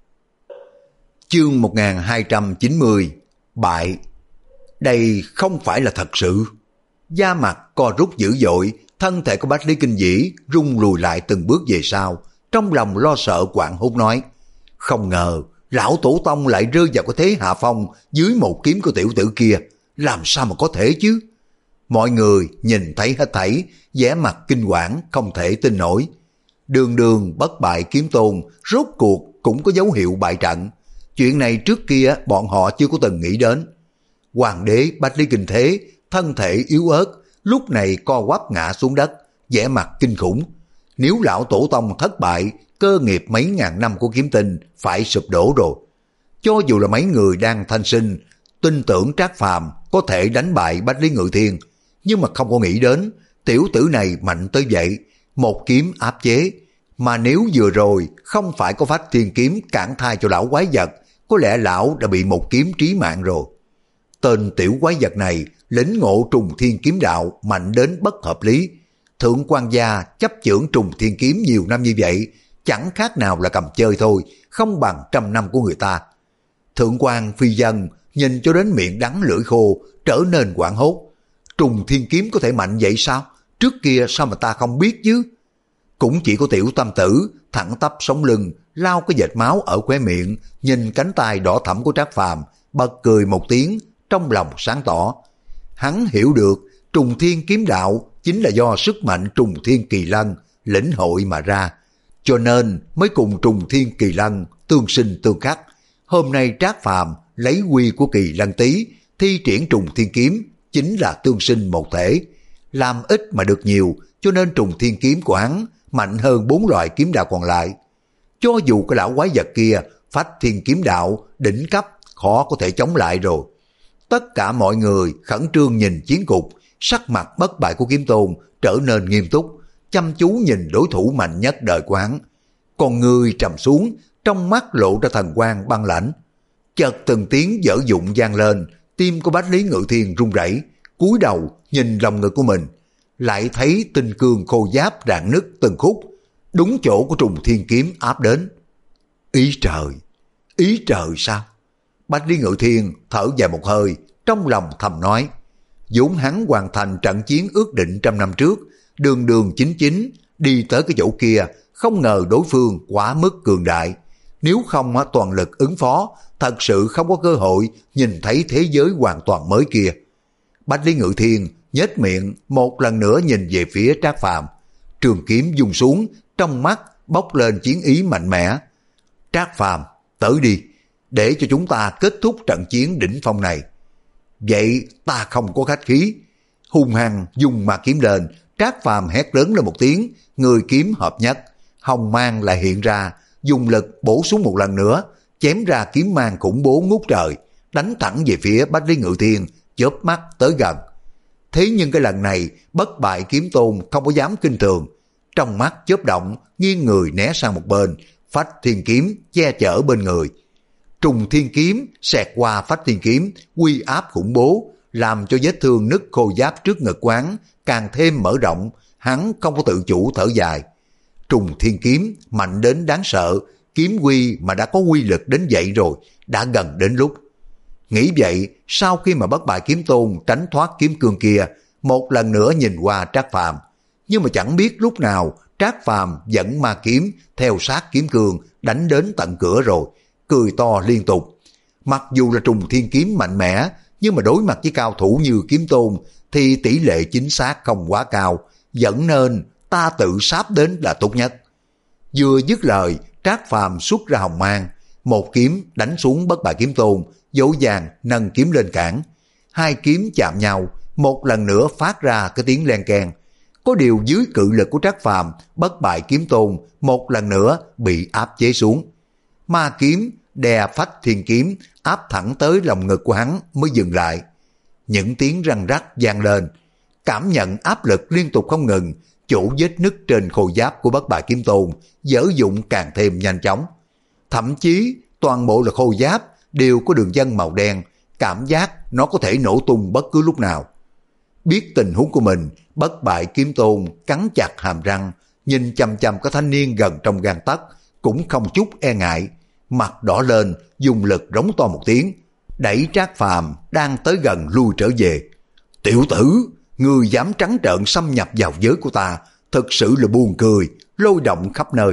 Chương một nghìn hai trăm chín mươi. Bại. Đây không phải là thật sự. Da mặt co rút dữ dội, thân thể của Bách Lý Kinh Dĩ rung lùi lại từng bước về sau, trong lòng lo sợ quảng hốt nói: không ngờ lão tổ tông lại rơi vào cái thế hạ phong dưới một kiếm của tiểu tử kia, làm sao mà có thể chứ? Mọi người nhìn thấy hết thảy, vẻ mặt kinh quản không thể tin nổi. Đường đường Bất Bại Kiếm Tôn rốt cuộc cũng có dấu hiệu bại trận. Chuyện này trước kia bọn họ chưa có từng nghĩ đến. Hoàng đế Bách Lý Kinh Thế thân thể yếu ớt, lúc này co quắp ngã xuống đất, vẻ mặt kinh khủng. Nếu lão tổ tông thất bại, cơ nghiệp mấy ngàn năm của kiếm tinh phải sụp đổ rồi. Cho dù là mấy người đang thanh sinh, tin tưởng Trác Phàm có thể đánh bại Bách Lý Ngự Thiên, nhưng mà không có nghĩ đến tiểu tử này mạnh tới vậy, một kiếm áp chế. Mà nếu vừa rồi không phải có phách thiên kiếm cản thai cho lão quái vật, có lẽ lão đã bị một kiếm trí mạng rồi. Tên tiểu quái vật này lĩnh ngộ trùng thiên kiếm đạo mạnh đến bất hợp lý. Thượng quan gia chấp chưởng trùng thiên kiếm nhiều năm như vậy, chẳng khác nào là cầm chơi thôi, không bằng trăm năm của người ta. Thượng quan phi dân nhìn cho đến miệng đắng lưỡi khô, trở nên hoảng hốt. Trùng thiên kiếm có thể mạnh vậy sao? Trước kia sao mà ta không biết chứ? Cũng chỉ có Tiểu Tam Tử thẳng tắp sống lưng, lau cái vệt máu ở khóe miệng, nhìn cánh tay đỏ thẫm của Trác Phàm, bật cười một tiếng, trong lòng sáng tỏ. Hắn hiểu được Trùng Thiên Kiếm Đạo chính là do sức mạnh Trùng Thiên Kỳ Lân lĩnh hội mà ra, cho nên mới cùng Trùng Thiên Kỳ Lân tương sinh tương khắc. Hôm nay Trác Phàm lấy quy của Kỳ Lân Tý thi triển Trùng Thiên Kiếm chính là tương sinh một thể, làm ít mà được nhiều, cho nên Trùng Thiên Kiếm của hắn mạnh hơn bốn loại kiếm đạo còn lại. Cho dù cái lão quái vật kia Phách Thiên Kiếm Đạo đỉnh cấp khó có thể chống lại rồi. Tất cả mọi người khẩn trương nhìn chiến cục, sắc mặt bất bại của Kiếm Tôn trở nên nghiêm túc, chăm chú nhìn đối thủ mạnh nhất đời của hắn. Còn người trầm xuống, trong mắt lộ ra thần quang băng lãnh. Chợt từng tiếng dở dụng vang lên, tim của Bách Lý Ngự Thiên run rẩy, cúi đầu nhìn lòng ngực của mình, lại thấy tinh cương khô giáp rạn nứt từng khúc, đúng chỗ của Trùng Thiên Kiếm áp đến. Ý trời, ý trời sao? Bách Lý Ngự Thiên thở dài một hơi, trong lòng thầm nói, vốn hắn hoàn thành trận chiến ước định trăm năm trước, đường đường chính chính đi tới cái chỗ kia, không ngờ đối phương quá mức cường đại. Nếu không toàn lực ứng phó, thật sự không có cơ hội nhìn thấy thế giới hoàn toàn mới kia. Bách Lý Ngự Thiên nhếch miệng một lần nữa nhìn về phía Trác Phàm, trường kiếm dùng xuống, trong mắt bốc lên chiến ý mạnh mẽ. Trác Phàm, tới đi, để cho chúng ta kết thúc trận chiến đỉnh phong này. Vậy ta không có khách khí. Hung hăng dùng ma kiếm lên, Trác Phàm hét lớn lên một tiếng, người kiếm hợp nhất, hồng mang lại hiện ra, dùng lực bổ xuống một lần nữa, chém ra kiếm mang khủng bố ngút trời, đánh thẳng về phía Bách Lý Ngự Thiên, chớp mắt tới gần. Thế nhưng cái lần này bất bại Kiếm Tôn không có dám kinh thường, trong mắt chớp động, nghiêng người né sang một bên, Phách Thiên Kiếm che chở bên người. Trùng Thiên Kiếm xẹt qua Phách Thiên Kiếm, uy áp khủng bố, làm cho vết thương nứt khô giáp trước ngực quán càng thêm mở rộng. Hắn không có tự chủ thở dài. Trùng Thiên Kiếm mạnh đến đáng sợ, kiếm quy mà đã có quy lực đến vậy rồi, đã gần đến lúc. Nghĩ vậy, sau khi mà bất bại Kiếm Tôn tránh thoát kiếm cương kia, một lần nữa nhìn qua Trác Phàm, nhưng mà chẳng biết lúc nào Trác Phàm dẫn ma kiếm theo sát kiếm cương đánh đến tận cửa rồi, cười to liên tục. Mặc dù là Trùng Thiên Kiếm mạnh mẽ, nhưng mà đối mặt với cao thủ như Kiếm Tôn thì tỷ lệ chính xác không quá cao, dẫn nên ta tự sáp đến là tốt nhất. Vừa dứt lời, Trác Phàm xuất ra hồng mang, một kiếm đánh xuống bất bại Kiếm Tôn, dỗ dàng nâng kiếm lên cản. Hai kiếm chạm nhau, một lần nữa phát ra cái tiếng len keng. Có điều dưới cự lực của Trác Phàm, bất bại Kiếm Tôn một lần nữa bị áp chế xuống. Ma kiếm đè Phách Thiên Kiếm áp thẳng tới lòng ngực của hắn mới dừng lại. Những tiếng răng rắc vang lên, cảm nhận áp lực liên tục không ngừng, chỗ vết nứt trên khôi giáp của bất bại Kiếm Tôn dở dụng càng thêm nhanh chóng. Thậm chí toàn bộ là khôi giáp đều có đường vân màu đen, cảm giác nó có thể nổ tung bất cứ lúc nào. Biết tình huống của mình, bất bại Kiếm Tôn cắn chặt hàm răng, nhìn chằm chằm cái thanh niên gần trong gang tấc, cũng không chút e ngại, mặt đỏ lên, dùng lực rống to một tiếng, đẩy Trác Phàm đang tới gần lui trở về. Tiểu tử, ngươi dám trắng trợn xâm nhập vào giới của ta, thực sự là buồn cười, lôi động khắp nơi.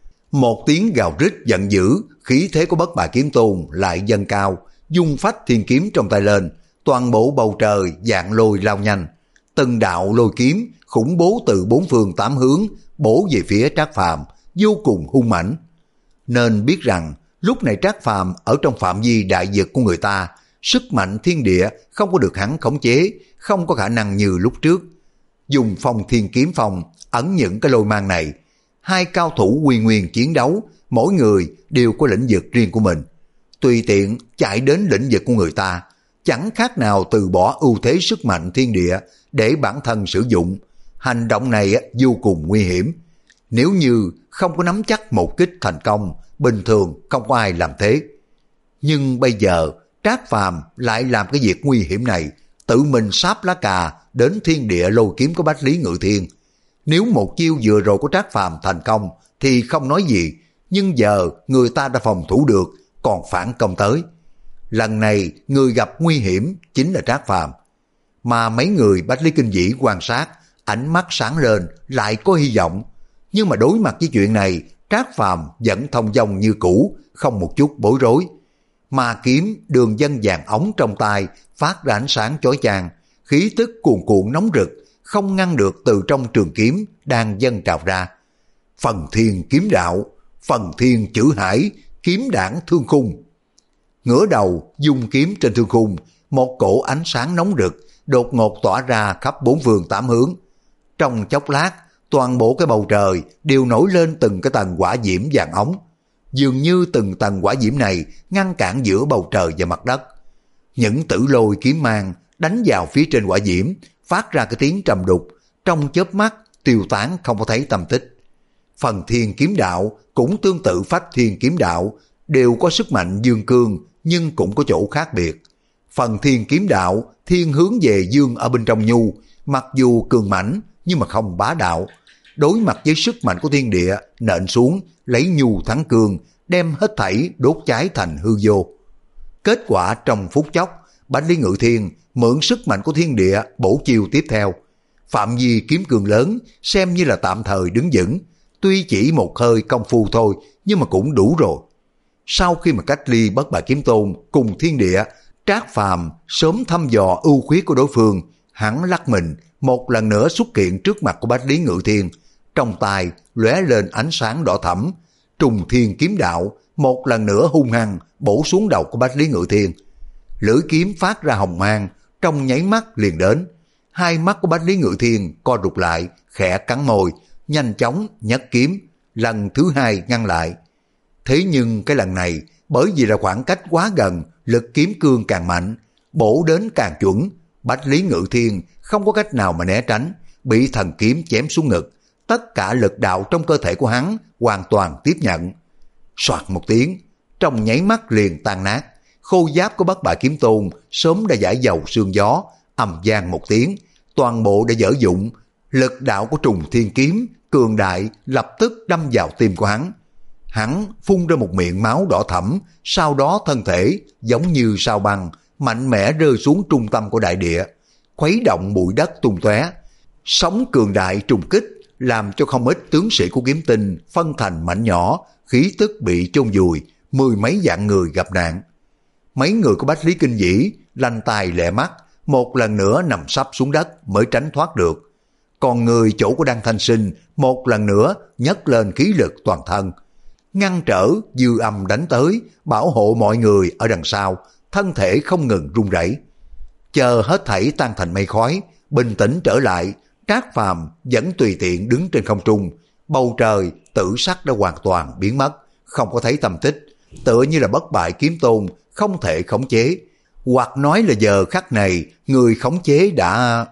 Một tiếng gào rít giận dữ, khí thế của bất bại Kiếm Tôn lại dâng cao, dung Phách Thiên Kiếm trong tay lên, toàn bộ bầu trời dạng lôi lao nhanh, từng đạo lôi kiếm khủng bố từ bốn phương tám hướng bổ về phía Trác Phàm, vô cùng hung mãnh. Nên biết rằng lúc này Trác Phàm ở trong phạm vi đại vực của người ta, sức mạnh thiên địa không có được hắn khống chế, không có khả năng như lúc trước. Dùng Phong Thiên Kiếm Phong ẩn những cái lôi mang này, hai cao thủ quy nguyên chiến đấu, mỗi người đều có lĩnh vực riêng của mình. Tùy tiện chạy đến lĩnh vực của người ta, chẳng khác nào từ bỏ ưu thế sức mạnh thiên địa để bản thân sử dụng. Hành động này vô cùng nguy hiểm. Nếu như không có nắm chắc một kích thành công, bình thường không có ai làm thế. Nhưng bây giờ Trác Phàm lại làm cái việc nguy hiểm này, tự mình sáp lá cà đến thiên địa lôi kiếm của Bách Lý Ngự Thiên. Nếu một chiêu vừa rồi của Trác Phàm thành công thì không nói gì, nhưng giờ người ta đã phòng thủ được, còn phản công tới. Lần này người gặp nguy hiểm chính là Trác Phàm. Mà mấy người Bách Lý Kinh Vĩ quan sát, ánh mắt sáng lên, lại có hy vọng. Nhưng mà đối mặt với chuyện này, Trác Phàm vẫn thông dong như cũ, không một chút bối rối. Ma kiếm đường vân vàng ống trong tay phát ra ánh sáng chói chang, khí tức cuồn cuộn nóng rực, không ngăn được từ trong trường kiếm đang dâng trào ra. Phần thiên kiếm đạo, phần thiên chữ hải, kiếm đảng thương khung. Ngửa đầu dung kiếm trên thương khung, một cổ ánh sáng nóng rực đột ngột tỏa ra khắp bốn phương tám hướng. Trong chốc lát, toàn bộ cái bầu trời đều nổi lên từng cái tầng hỏa diễm vàng ống. Dường như từng tầng hỏa diễm này ngăn cản giữa bầu trời và mặt đất. Những tử lôi kiếm mang đánh vào phía trên hỏa diễm, phát ra cái tiếng trầm đục, trong chớp mắt tiêu tán không có thấy tâm tích. Phần thiên kiếm đạo cũng tương tự phách thiên kiếm đạo, đều có sức mạnh dương cương nhưng cũng có chỗ khác biệt. Phần thiên kiếm đạo thiên hướng về dương ở bên trong nhu, mặc dù cường mãnh nhưng mà không bá đạo. Đối mặt với sức mạnh của thiên địa nện xuống, lấy nhu thắng cương, đem hết thảy đốt cháy thành hư vô. Kết quả trong phút chốc, Bách Lý Ngự Thiên mượn sức mạnh của thiên địa bổ chiêu tiếp theo. Phạm vi kiếm cương lớn xem như là tạm thời đứng vững, tuy chỉ một hơi công phu thôi nhưng mà cũng đủ rồi. Sau khi mà cách ly Bất Bại Kiếm Tôn cùng thiên địa, Trác Phàm sớm thăm dò ưu khuyết của đối phương, hắn lắc mình một lần nữa xuất hiện trước mặt của Bách Lý Ngự Thiên, trong tay lóe lên ánh sáng đỏ thẫm, trùng thiên kiếm đạo một lần nữa hung hăng bổ xuống đầu của Bách Lý Ngự Thiên. Lưỡi kiếm phát ra hồng mang, trong nháy mắt liền đến. Hai mắt của Bách Lý Ngự Thiên co rụt lại, khẽ cắn môi, nhanh chóng nhấc kiếm, lần thứ hai ngăn lại. Thế nhưng cái lần này, bởi vì là khoảng cách quá gần, lực kiếm cương càng mạnh, bổ đến càng chuẩn, Bách Lý Ngự Thiên không có cách nào mà né tránh, bị thần kiếm chém xuống ngực. Tất cả lực đạo trong cơ thể của hắn hoàn toàn tiếp nhận. Soạt một tiếng, trong nháy mắt liền tan nát. Khô giáp của Bất Bại Kiếm Tôn sớm đã giải dầu sương gió, ầm vang một tiếng, toàn bộ đã dở dụng. Lực đạo của trùng thiên kiếm cường đại lập tức đâm vào tim của hắn. Hắn phun ra một miệng máu đỏ thẫm, sau đó thân thể giống như sao băng mạnh mẽ rơi xuống trung tâm của đại địa, khuấy động bụi đất tung tóe. Sóng cường đại trùng kích làm cho không ít tướng sĩ của kiếm tinh phân thành mảnh nhỏ, khí tức bị chôn vùi, mười mấy vạn người gặp nạn. Mấy người của Bách Lý Kinh Vĩ lanh tai lẹ mắt, một lần nữa nằm sấp xuống đất mới tránh thoát được. Còn người chỗ của Đăng Thanh Sinh một lần nữa nhấc lên khí lực toàn thân, ngăn trở dư âm đánh tới, bảo hộ mọi người ở đằng sau, thân thể không ngừng run rẩy. Chờ hết thảy tan thành mây khói, bình tĩnh trở lại, Trác Phàm vẫn tùy tiện đứng trên không trung, bầu trời tử sắc đã hoàn toàn biến mất, không có thấy tâm tích, tựa như là Bất Bại Kiếm Tôn không thể khống chế, hoặc nói là giờ khắc này người khống chế đã...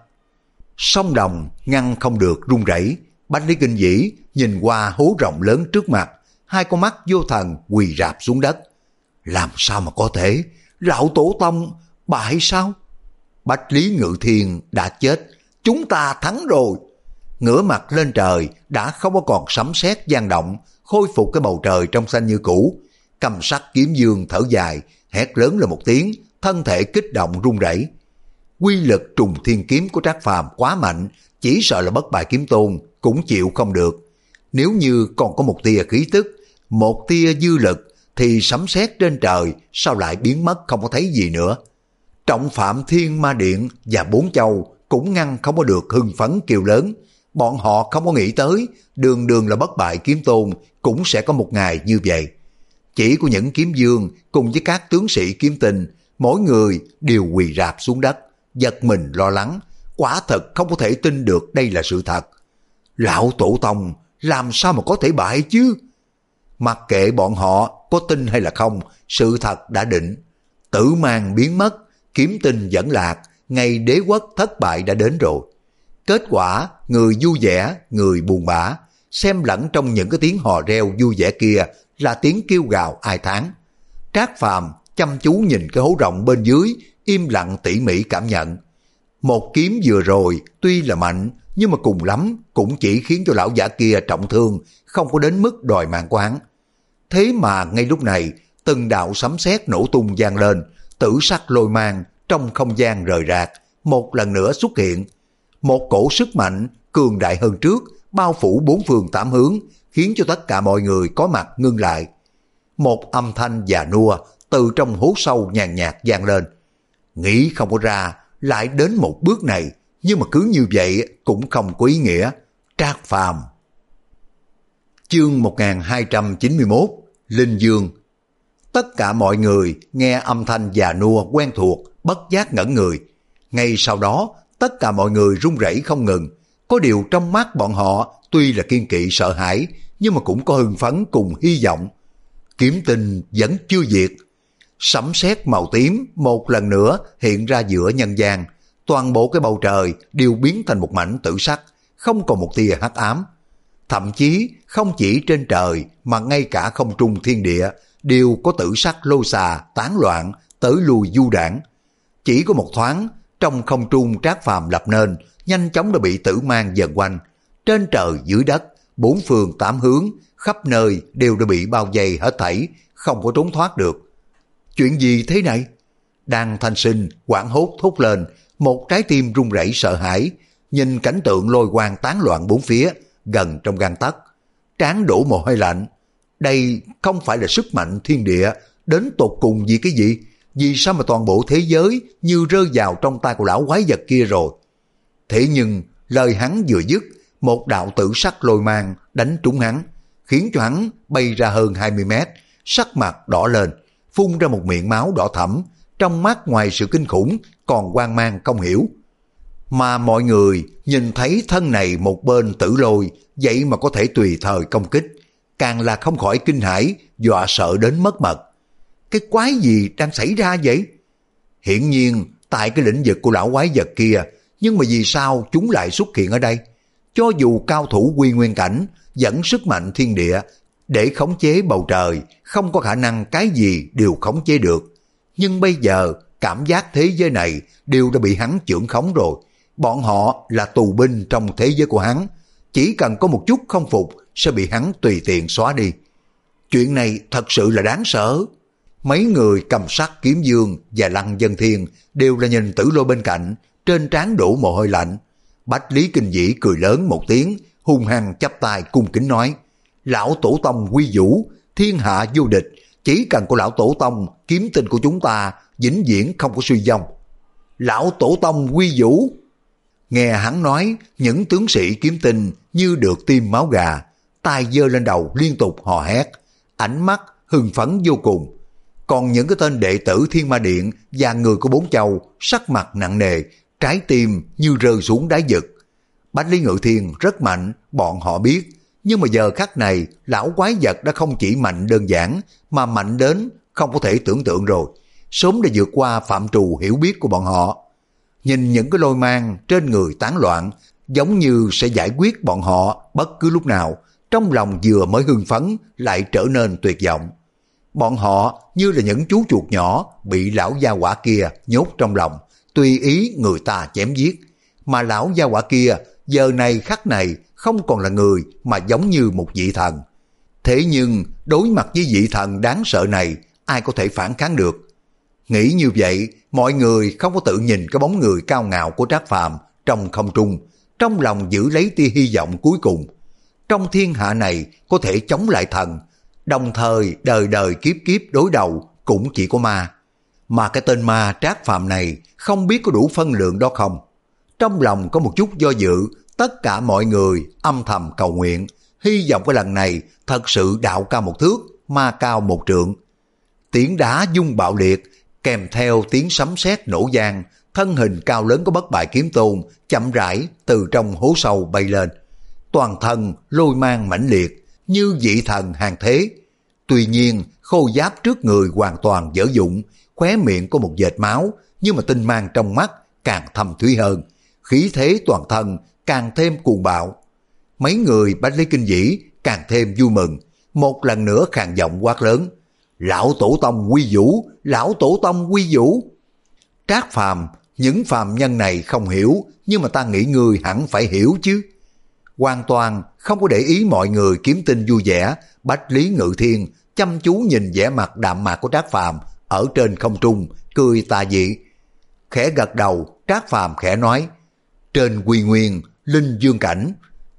Sông đồng ngăn không được run rẩy. Bách Lý Kinh Vĩ nhìn qua hố rộng lớn trước mặt, hai con mắt vô thần quỳ rạp xuống đất. Làm sao mà có thể? Lão tổ tông bại sao? Bách Lý Ngự Thiên đã chết, chúng ta thắng rồi. Ngửa mặt lên trời đã không có còn sấm sét vang động, khôi phục cái bầu trời trong xanh như cũ. Cầm sắc kiếm dương thở dài, hét lớn là một tiếng, thân thể kích động run rẩy. Quy lực trùng thiên kiếm của Trác Phàm quá mạnh, chỉ sợ là Bất Bại Kiếm Tôn cũng chịu không được. Nếu như còn có một tia khí tức, một tia dư lực, thì sấm sét trên trời sao lại biến mất không có thấy gì nữa. Trọng Phạm Thiên Ma Điện và Bốn Châu cũng ngăn không có được hưng phấn kêu lớn. Bọn họ không có nghĩ tới, đường đường là Bất Bại Kiếm Tôn cũng sẽ có một ngày như vậy. Chỉ của những kiếm dương cùng với các tướng sĩ kiếm tinh, mỗi người đều quỳ rạp xuống đất, giật mình lo lắng, quả thật không có thể tin được đây là sự thật. Lão tổ tông làm sao mà có thể bại chứ? Mặc kệ bọn họ có tin hay là không, sự thật đã định. Tử mang biến mất, kiếm tinh vẫn lạc, ngày đế quốc thất bại đã đến rồi. Kết quả, người vui vẻ, người buồn bã, xem lẫn trong những cái tiếng hò reo vui vẻ kia là tiếng kêu gào ai thán. Trác Phàm chăm chú nhìn cái hố rộng bên dưới, im lặng tỉ mỉ cảm nhận. Một kiếm vừa rồi tuy là mạnh, nhưng mà cùng lắm cũng chỉ khiến cho lão giả kia trọng thương, không có đến mức đòi mạng của hắn. Thế mà ngay lúc này, từng đạo sấm sét nổ tung vang lên, tử sắc lôi mang trong không gian rời rạc, một lần nữa xuất hiện. Một cổ sức mạnh cường đại hơn trước, bao phủ bốn phương tám hướng, khiến cho tất cả mọi người có mặt ngưng lại. Một âm thanh già nua từ trong hố sâu nhàn nhạt vang lên. Nghĩ không có ra lại đến một bước này, nhưng mà cứ như vậy cũng không có ý nghĩa. Trác Phàm. Chương một nghìn hai trăm chín mươi mốt, Linh Dương. Tất cả mọi người nghe âm thanh già nua quen thuộc, bất giác ngẩn người. Ngay sau đó, tất cả mọi người run rẩy không ngừng. Có điều trong mắt bọn họ tuy là kiên kỵ sợ hãi, nhưng mà cũng có hưng phấn cùng hy vọng. Kiếm tinh vẫn chưa diệt. Sấm sét màu tím một lần nữa hiện ra giữa nhân gian. Toàn bộ cái bầu trời đều biến thành một mảnh tử sắc, không còn một tia hắc ám. Thậm chí không chỉ trên trời mà ngay cả không trung thiên địa đều có tử sắc lô xà tán loạn tới lui du đảng. Chỉ có một thoáng, trong không trung Trác Phàm lập nên nhanh chóng đã bị tử mang dần quanh. Trên trời dưới đất, bốn phương tám hướng, khắp nơi đều đã bị bao vây hết thảy, không có trốn thoát được. Chuyện gì thế này? Đang Thanh Sinh hoảng hốt thốt lên, một trái tim run rẩy sợ hãi, nhìn cảnh tượng lôi quang tán loạn bốn phía, gần trong gang tấc, trán đổ mồ hôi lạnh. Đây không phải là sức mạnh thiên địa, đến tột cùng vì cái gì? Vì sao mà toàn bộ thế giới như rơi vào trong tay của lão quái vật kia rồi? Thế nhưng lời hắn vừa dứt, một đạo tử sắc lôi mang đánh trúng hắn, khiến cho hắn bay ra hơn hai mươi mét, sắc mặt đỏ lên, phun ra một miệng máu đỏ thẫm, trong mắt ngoài sự kinh khủng còn hoang mang không hiểu. Mà mọi người nhìn thấy thân này một bên tử lôi, vậy mà có thể tùy thời công kích, càng là không khỏi kinh hãi, dọa sợ đến mất mật. Cái quái gì đang xảy ra vậy? Hiển nhiên tại cái lĩnh vực của lão quái vật kia, nhưng mà vì sao chúng lại xuất hiện ở đây? Cho dù cao thủ quy nguyên cảnh dẫn sức mạnh thiên địa để khống chế bầu trời, không có khả năng cái gì đều khống chế được. Nhưng bây giờ cảm giác thế giới này đều đã bị hắn chưởng khống rồi. Bọn họ là tù binh trong thế giới của hắn, chỉ cần có một chút không phục sẽ bị hắn tùy tiện xóa đi. Chuyện này thật sự là đáng sợ. Mấy người cầm sắc kiếm dương và lăng dân thiên đều là nhìn tử lôi bên cạnh, trên trán đổ mồ hôi lạnh. Bách Lý Kinh Vĩ cười lớn một tiếng, hung hăng chắp tay cung kính nói: Lão tổ tông quy vũ, thiên hạ vô địch, chỉ cần của lão tổ tông, kiếm tinh của chúng ta vĩnh viễn không có suy vong. Lão tổ tông quy vũ. Nghe hắn nói, những tướng sĩ kiếm tinh như được tiêm máu gà, tay giơ lên đầu liên tục hò hét, ánh mắt hưng phấn vô cùng. Còn những cái tên đệ tử Thiên Ma Điện và người của Bốn Châu sắc mặt nặng nề, trái tim như rơi xuống đáy vực. Bách Lý Ngự Thiên rất mạnh, bọn họ biết, nhưng mà giờ khắc này lão quái vật đã không chỉ mạnh đơn giản mà mạnh đến không có thể tưởng tượng rồi, sớm đã vượt qua phạm trù hiểu biết của bọn họ. Nhìn những cái lôi mang trên người tán loạn, giống như sẽ giải quyết bọn họ bất cứ lúc nào, trong lòng vừa mới hưng phấn lại trở nên tuyệt vọng. Bọn họ như là những chú chuột nhỏ bị lão gia hỏa kia nhốt trong lòng, tùy ý người ta chém giết. Mà lão gia hỏa kia giờ này khắc này không còn là người mà giống như một vị thần. Thế nhưng đối mặt với vị thần đáng sợ này, ai có thể phản kháng được? Nghĩ như vậy, mọi người không có tự nhìn cái bóng người cao ngạo của Trác Phàm trong không trung, trong lòng giữ lấy tia hy vọng cuối cùng. Trong thiên hạ này có thể chống lại thần, đồng thời đời đời kiếp kiếp đối đầu cũng chỉ có ma. Mà cái tên ma Trác Phàm này không biết có đủ phân lượng đó không? Trong lòng có một chút do dự, tất cả mọi người âm thầm cầu nguyện, hy vọng cái lần này thật sự đạo cao một thước, ma cao một trượng. Tiếng đá vung bạo liệt, kèm theo tiếng sấm sét nổ vang, thân hình cao lớn của Bất Bại Kiếm Tôn chậm rãi từ trong hố sâu bay lên. Toàn thân lôi mang mãnh liệt, như vị thần hàng thế. Tuy nhiên, khôi giáp trước người hoàn toàn dở dụng, khóe miệng có một vệt máu, nhưng mà tinh mang trong mắt càng thâm thúy hơn, khí thế toàn thân càng thêm cuồng bạo. Mấy người Bách Lý Kinh Vĩ càng thêm vui mừng, một lần nữa khàn giọng quát lớn: Lão tổ tông quy vũ, lão tổ tông quy vũ. Trác Phàm, những phàm nhân này không hiểu, nhưng mà ta nghĩ người hẳn phải hiểu chứ. Hoàn toàn không có để ý mọi người kiếm tinh vui vẻ, Bách Lý Ngự Thiên chăm chú nhìn vẻ mặt đạm mạc của Trác Phàm ở trên không trung, cười tà dị. Khẽ gật đầu, Trác Phàm khẽ nói: Trên quy nguyên, linh dương cảnh,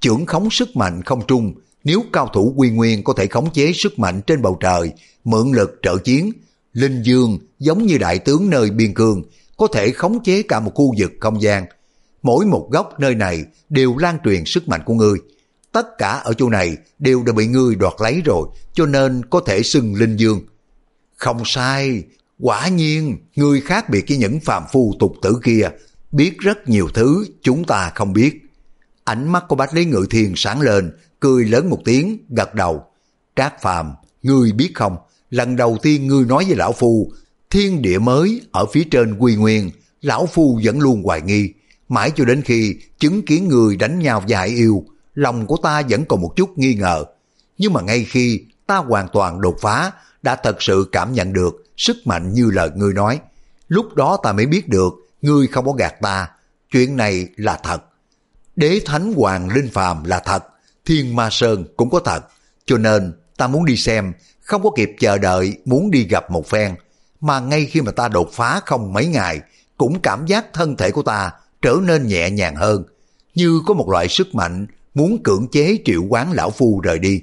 chưởng khống sức mạnh không trung. Nếu cao thủ quy nguyên có thể khống chế sức mạnh trên bầu trời, mượn lực trợ chiến, linh dương giống như đại tướng nơi biên cương, có thể khống chế cả một khu vực không gian. Mỗi một góc nơi này đều lan truyền sức mạnh của ngươi. Tất cả ở chỗ này đều đã bị ngươi đoạt lấy rồi, cho nên có thể xưng linh dương. Không sai, quả nhiên ngươi khác biệt với những phàm phu tục tử kia, biết rất nhiều thứ chúng ta không biết. Ánh mắt của Bách Lý Ngự Thiên sáng lên, cười lớn một tiếng, gật đầu. Trác Phàm, ngươi biết không, lần đầu tiên ngươi nói với lão phu, thiên địa mới ở phía trên quy nguyên, lão phu vẫn luôn hoài nghi, mãi cho đến khi chứng kiến người đánh nhau và hại yêu, lòng của ta vẫn còn một chút nghi ngờ. Nhưng mà ngay khi ta hoàn toàn đột phá, đã thật sự cảm nhận được sức mạnh như lời ngươi nói. Lúc đó ta mới biết được ngươi không có gạt ta, chuyện này là thật. Đế Thánh Hoàng Linh Phàm là thật, Thiên Ma Sơn cũng có thật, cho nên ta muốn đi xem, không có kịp chờ đợi muốn đi gặp một phen. Mà ngay khi mà ta đột phá không mấy ngày, cũng cảm giác thân thể của ta trở nên nhẹ nhàng hơn, như có một loại sức mạnh muốn cưỡng chế triệu hoán lão phu rời đi.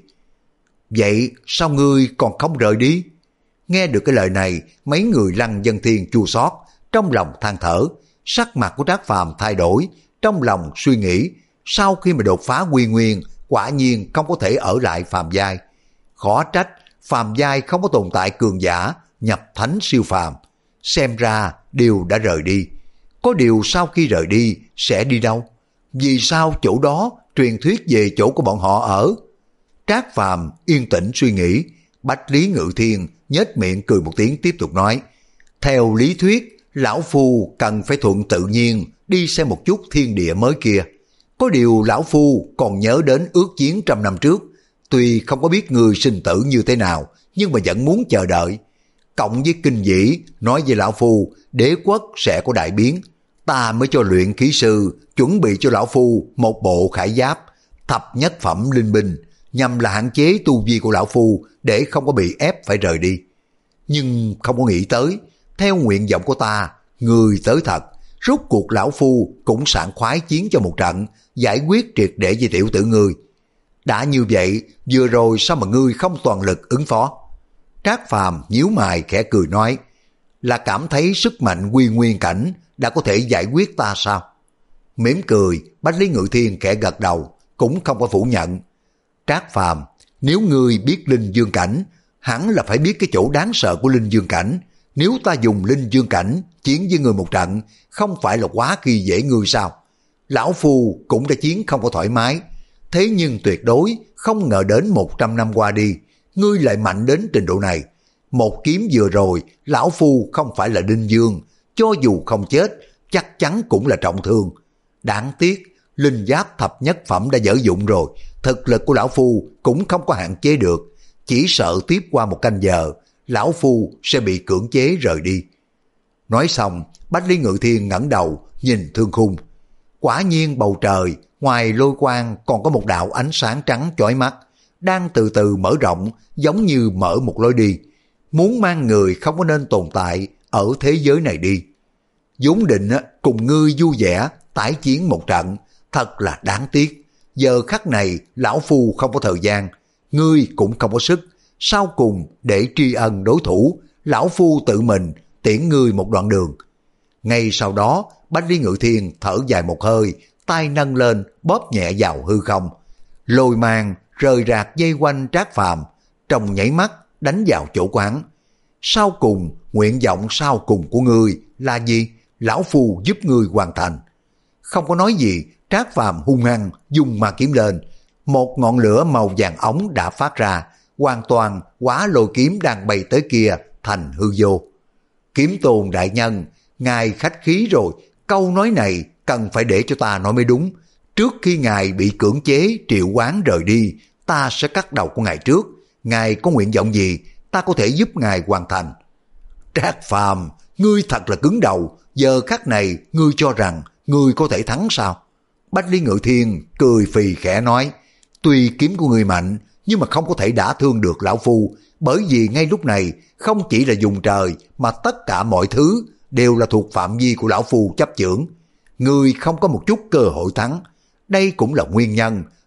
Vậy sao ngươi còn không rời đi? Nghe được cái lời này, mấy người Lăng Vân Thiên chua xót, trong lòng than thở. Sắc mặt của Trác Phàm thay đổi, trong lòng suy nghĩ, sau khi mà đột phá quy nguyên, quả nhiên không có thể ở lại phàm giai. Khó trách phàm giai không có tồn tại cường giả nhập thánh siêu phàm, xem ra đều đã rời đi. Có điều sau khi rời đi sẽ đi đâu? Vì sao chỗ đó truyền thuyết về chỗ của bọn họ ở? Trác Phàm yên tĩnh suy nghĩ. Bách Lý Ngự Thiên nhếch miệng cười một tiếng tiếp tục nói, theo lý thuyết lão phu cần phải thuận tự nhiên đi xem một chút thiên địa mới kia. Có điều lão phu còn nhớ đến ước chiến trăm năm trước, tuy không có biết người sinh tử như thế nào, nhưng mà vẫn muốn chờ đợi. Cộng với kinh dĩ nói về lão phu đế quốc sẽ có đại biến, ta mới cho luyện khí sư chuẩn bị cho lão phu một bộ khải giáp thập nhất phẩm linh binh, nhằm là hạn chế tu vi của lão phu để không có bị ép phải rời đi. Nhưng không có nghĩ tới, theo nguyện vọng của ta, người tới thật, rốt cuộc lão phu cũng sảng khoái chiến cho một trận, giải quyết triệt để với tiểu tử ngươi. Đã như vậy, vừa rồi sao mà ngươi không toàn lực ứng phó? Trác Phàm nhíu mày khẽ cười nói, là cảm thấy sức mạnh quy nguyên cảnh đã có thể giải quyết ta sao? Mỉm cười, Bách Lý Ngự Thiên khẽ gật đầu, cũng không có phủ nhận. Trác Phàm, nếu ngươi biết linh dương cảnh, hẳn là phải biết cái chỗ đáng sợ của linh dương cảnh. Nếu ta dùng linh dương cảnh chiến với ngươi một trận, không phải là quá khi dễ ngươi sao? Lão phu cũng đã chiến không có thoải mái, thế nhưng tuyệt đối không ngờ đến một trăm năm qua đi, ngươi lại mạnh đến trình độ này. Một kiếm vừa rồi, lão phu không phải là đinh dương, cho dù không chết, chắc chắn cũng là trọng thương. Đáng tiếc, linh giáp thập nhất phẩm đã dở dụng rồi, thực lực của lão phu cũng không có hạn chế được, chỉ sợ tiếp qua một canh giờ, lão phu sẽ bị cưỡng chế rời đi. Nói xong, Bách Lý Ngự Thiên ngẩng đầu nhìn thương khung. Quả nhiên bầu trời, ngoài lôi quang còn có một đạo ánh sáng trắng chói mắt, đang từ từ mở rộng, giống như mở một lối đi, muốn mang người không có nên tồn tại ở thế giới này đi. Vốn định cùng ngươi vui vẻ tái chiến một trận, thật là đáng tiếc. Giờ khắc này lão phu không có thời gian, ngươi cũng không có sức, sau cùng để tri ân đối thủ, lão phu tự mình tiễn ngươi một đoạn đường. Ngay sau đó, Bách Lý Ngự Thiên thở dài một hơi, tay nâng lên bóp nhẹ vào hư không. Lôi mang rời rạc dây quanh Trác Phàm, trong nháy mắt đánh vào chỗ quán. Sau cùng, nguyện vọng sau cùng của ngươi là gì? Lão phu giúp ngươi hoàn thành. Không có nói gì, Trác Phàm hung hăng dùng ma kiếm lên, một ngọn lửa màu vàng ống đã phát ra, hoàn toàn hóa lôi kiếm đang bay tới kia thành hư vô. Kiếm Tôn đại nhân, ngài khách khí rồi, câu nói này cần phải để cho ta nói mới đúng. Trước khi ngài bị cưỡng chế triệu hoán rời đi, ta sẽ cắt đầu của ngài trước. Ngài có nguyện vọng gì, ta có thể giúp ngài hoàn thành. Trác Phàm, ngươi thật là cứng đầu, giờ khắc này ngươi cho rằng ngươi có thể thắng sao? Bách Lý Ngự Thiên cười phì khẽ nói, tuy kiếm của ngươi mạnh, nhưng mà không có thể đả thương được lão phu, bởi vì ngay lúc này không chỉ là dùng trời mà tất cả mọi thứ đều là thuộc phạm vi của lão phu chấp chưởng. Ngươi không có một chút cơ hội thắng. Đây cũng là nguyên nhân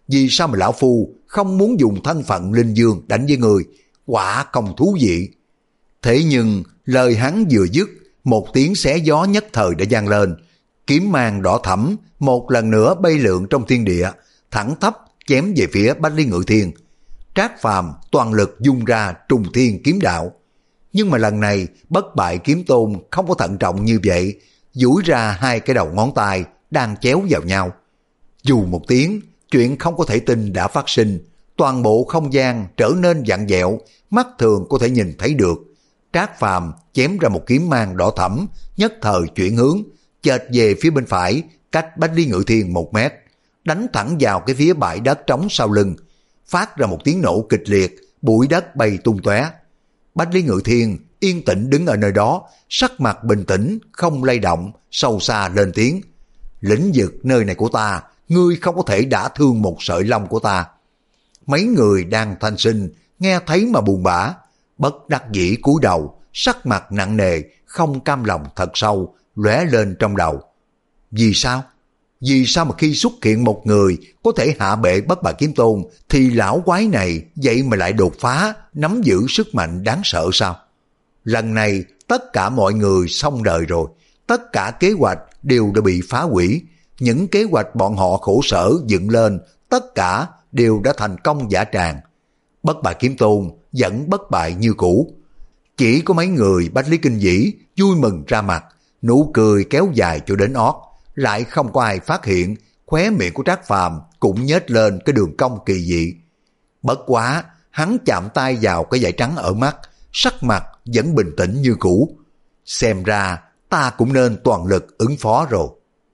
vì sao mà lão phu không muốn dùng thân phận linh dương đánh với người, quả không thú vị. Thế nhưng lời hắn vừa dứt, một tiếng xé gió nhất thời đã vang lên, kiếm mang đỏ thẫm một lần nữa bay lượn trong thiên địa, thẳng tắp chém về phía Bách Lý Ngự Thiên. Trác Phàm toàn lực dung ra trùng thiên kiếm đạo, nhưng mà lần này Bất Bại Kiếm Tôn không có thận trọng như vậy, duỗi ra hai cái đầu ngón tay đang chéo vào nhau. Dù một tiếng, chuyện không có thể tin đã phát sinh, toàn bộ không gian trở nên vặn vẹo, mắt thường có thể nhìn thấy được. Trác Phàm chém ra một kiếm mang đỏ thẫm, nhất thời chuyển hướng, chệch về phía bên phải, cách Bách Lý Ngự Thiên một mét, đánh thẳng vào cái phía bãi đất trống sau lưng, phát ra một tiếng nổ kịch liệt, bụi đất bay tung tóe. Bách Lý Ngự Thiên yên tĩnh đứng ở nơi đó, sắc mặt bình tĩnh, không lay động, sâu xa lên tiếng: lĩnh vực nơi này của ta, ngươi không có thể đả thương một sợi lông của ta. Mấy người đang thanh sinh nghe thấy mà buồn bã, bất đắc dĩ cúi đầu, sắc mặt nặng nề, không cam lòng thật sâu lóe lên trong đầu. Vì sao? Vì sao mà khi xuất hiện một người có thể hạ bệ Bất Bại Kiếm Tôn thì lão quái này vậy mà lại đột phá, nắm giữ sức mạnh đáng sợ sao? Lần này tất cả mọi người xong đời rồi, tất cả kế hoạch đều đã bị phá hủy, những kế hoạch bọn họ khổ sở dựng lên tất cả đều đã thành công dã tràng. Bất Bại Kiếm Tôn vẫn bất bại như cũ. Chỉ có mấy người Bách Lý Kinh Vĩ vui mừng ra mặt, nụ cười kéo dài cho đến ót, lại không có ai phát hiện khóe miệng của Trác Phàm cũng nhếch lên cái đường cong kỳ dị. Bất quá, hắn chạm tay vào cái dải trắng ở mắt, sắc mặt vẫn bình tĩnh như cũ. Xem ra ta cũng nên toàn lực ứng phó rồi.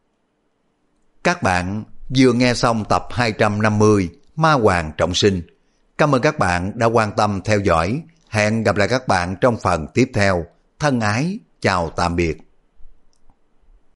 Các bạn vừa nghe xong tập hai trăm năm mươi Ma Hoàng Trọng Sinh. Cảm ơn các bạn đã quan tâm theo dõi. Hẹn gặp lại các bạn trong phần tiếp theo. Thân ái, chào tạm biệt.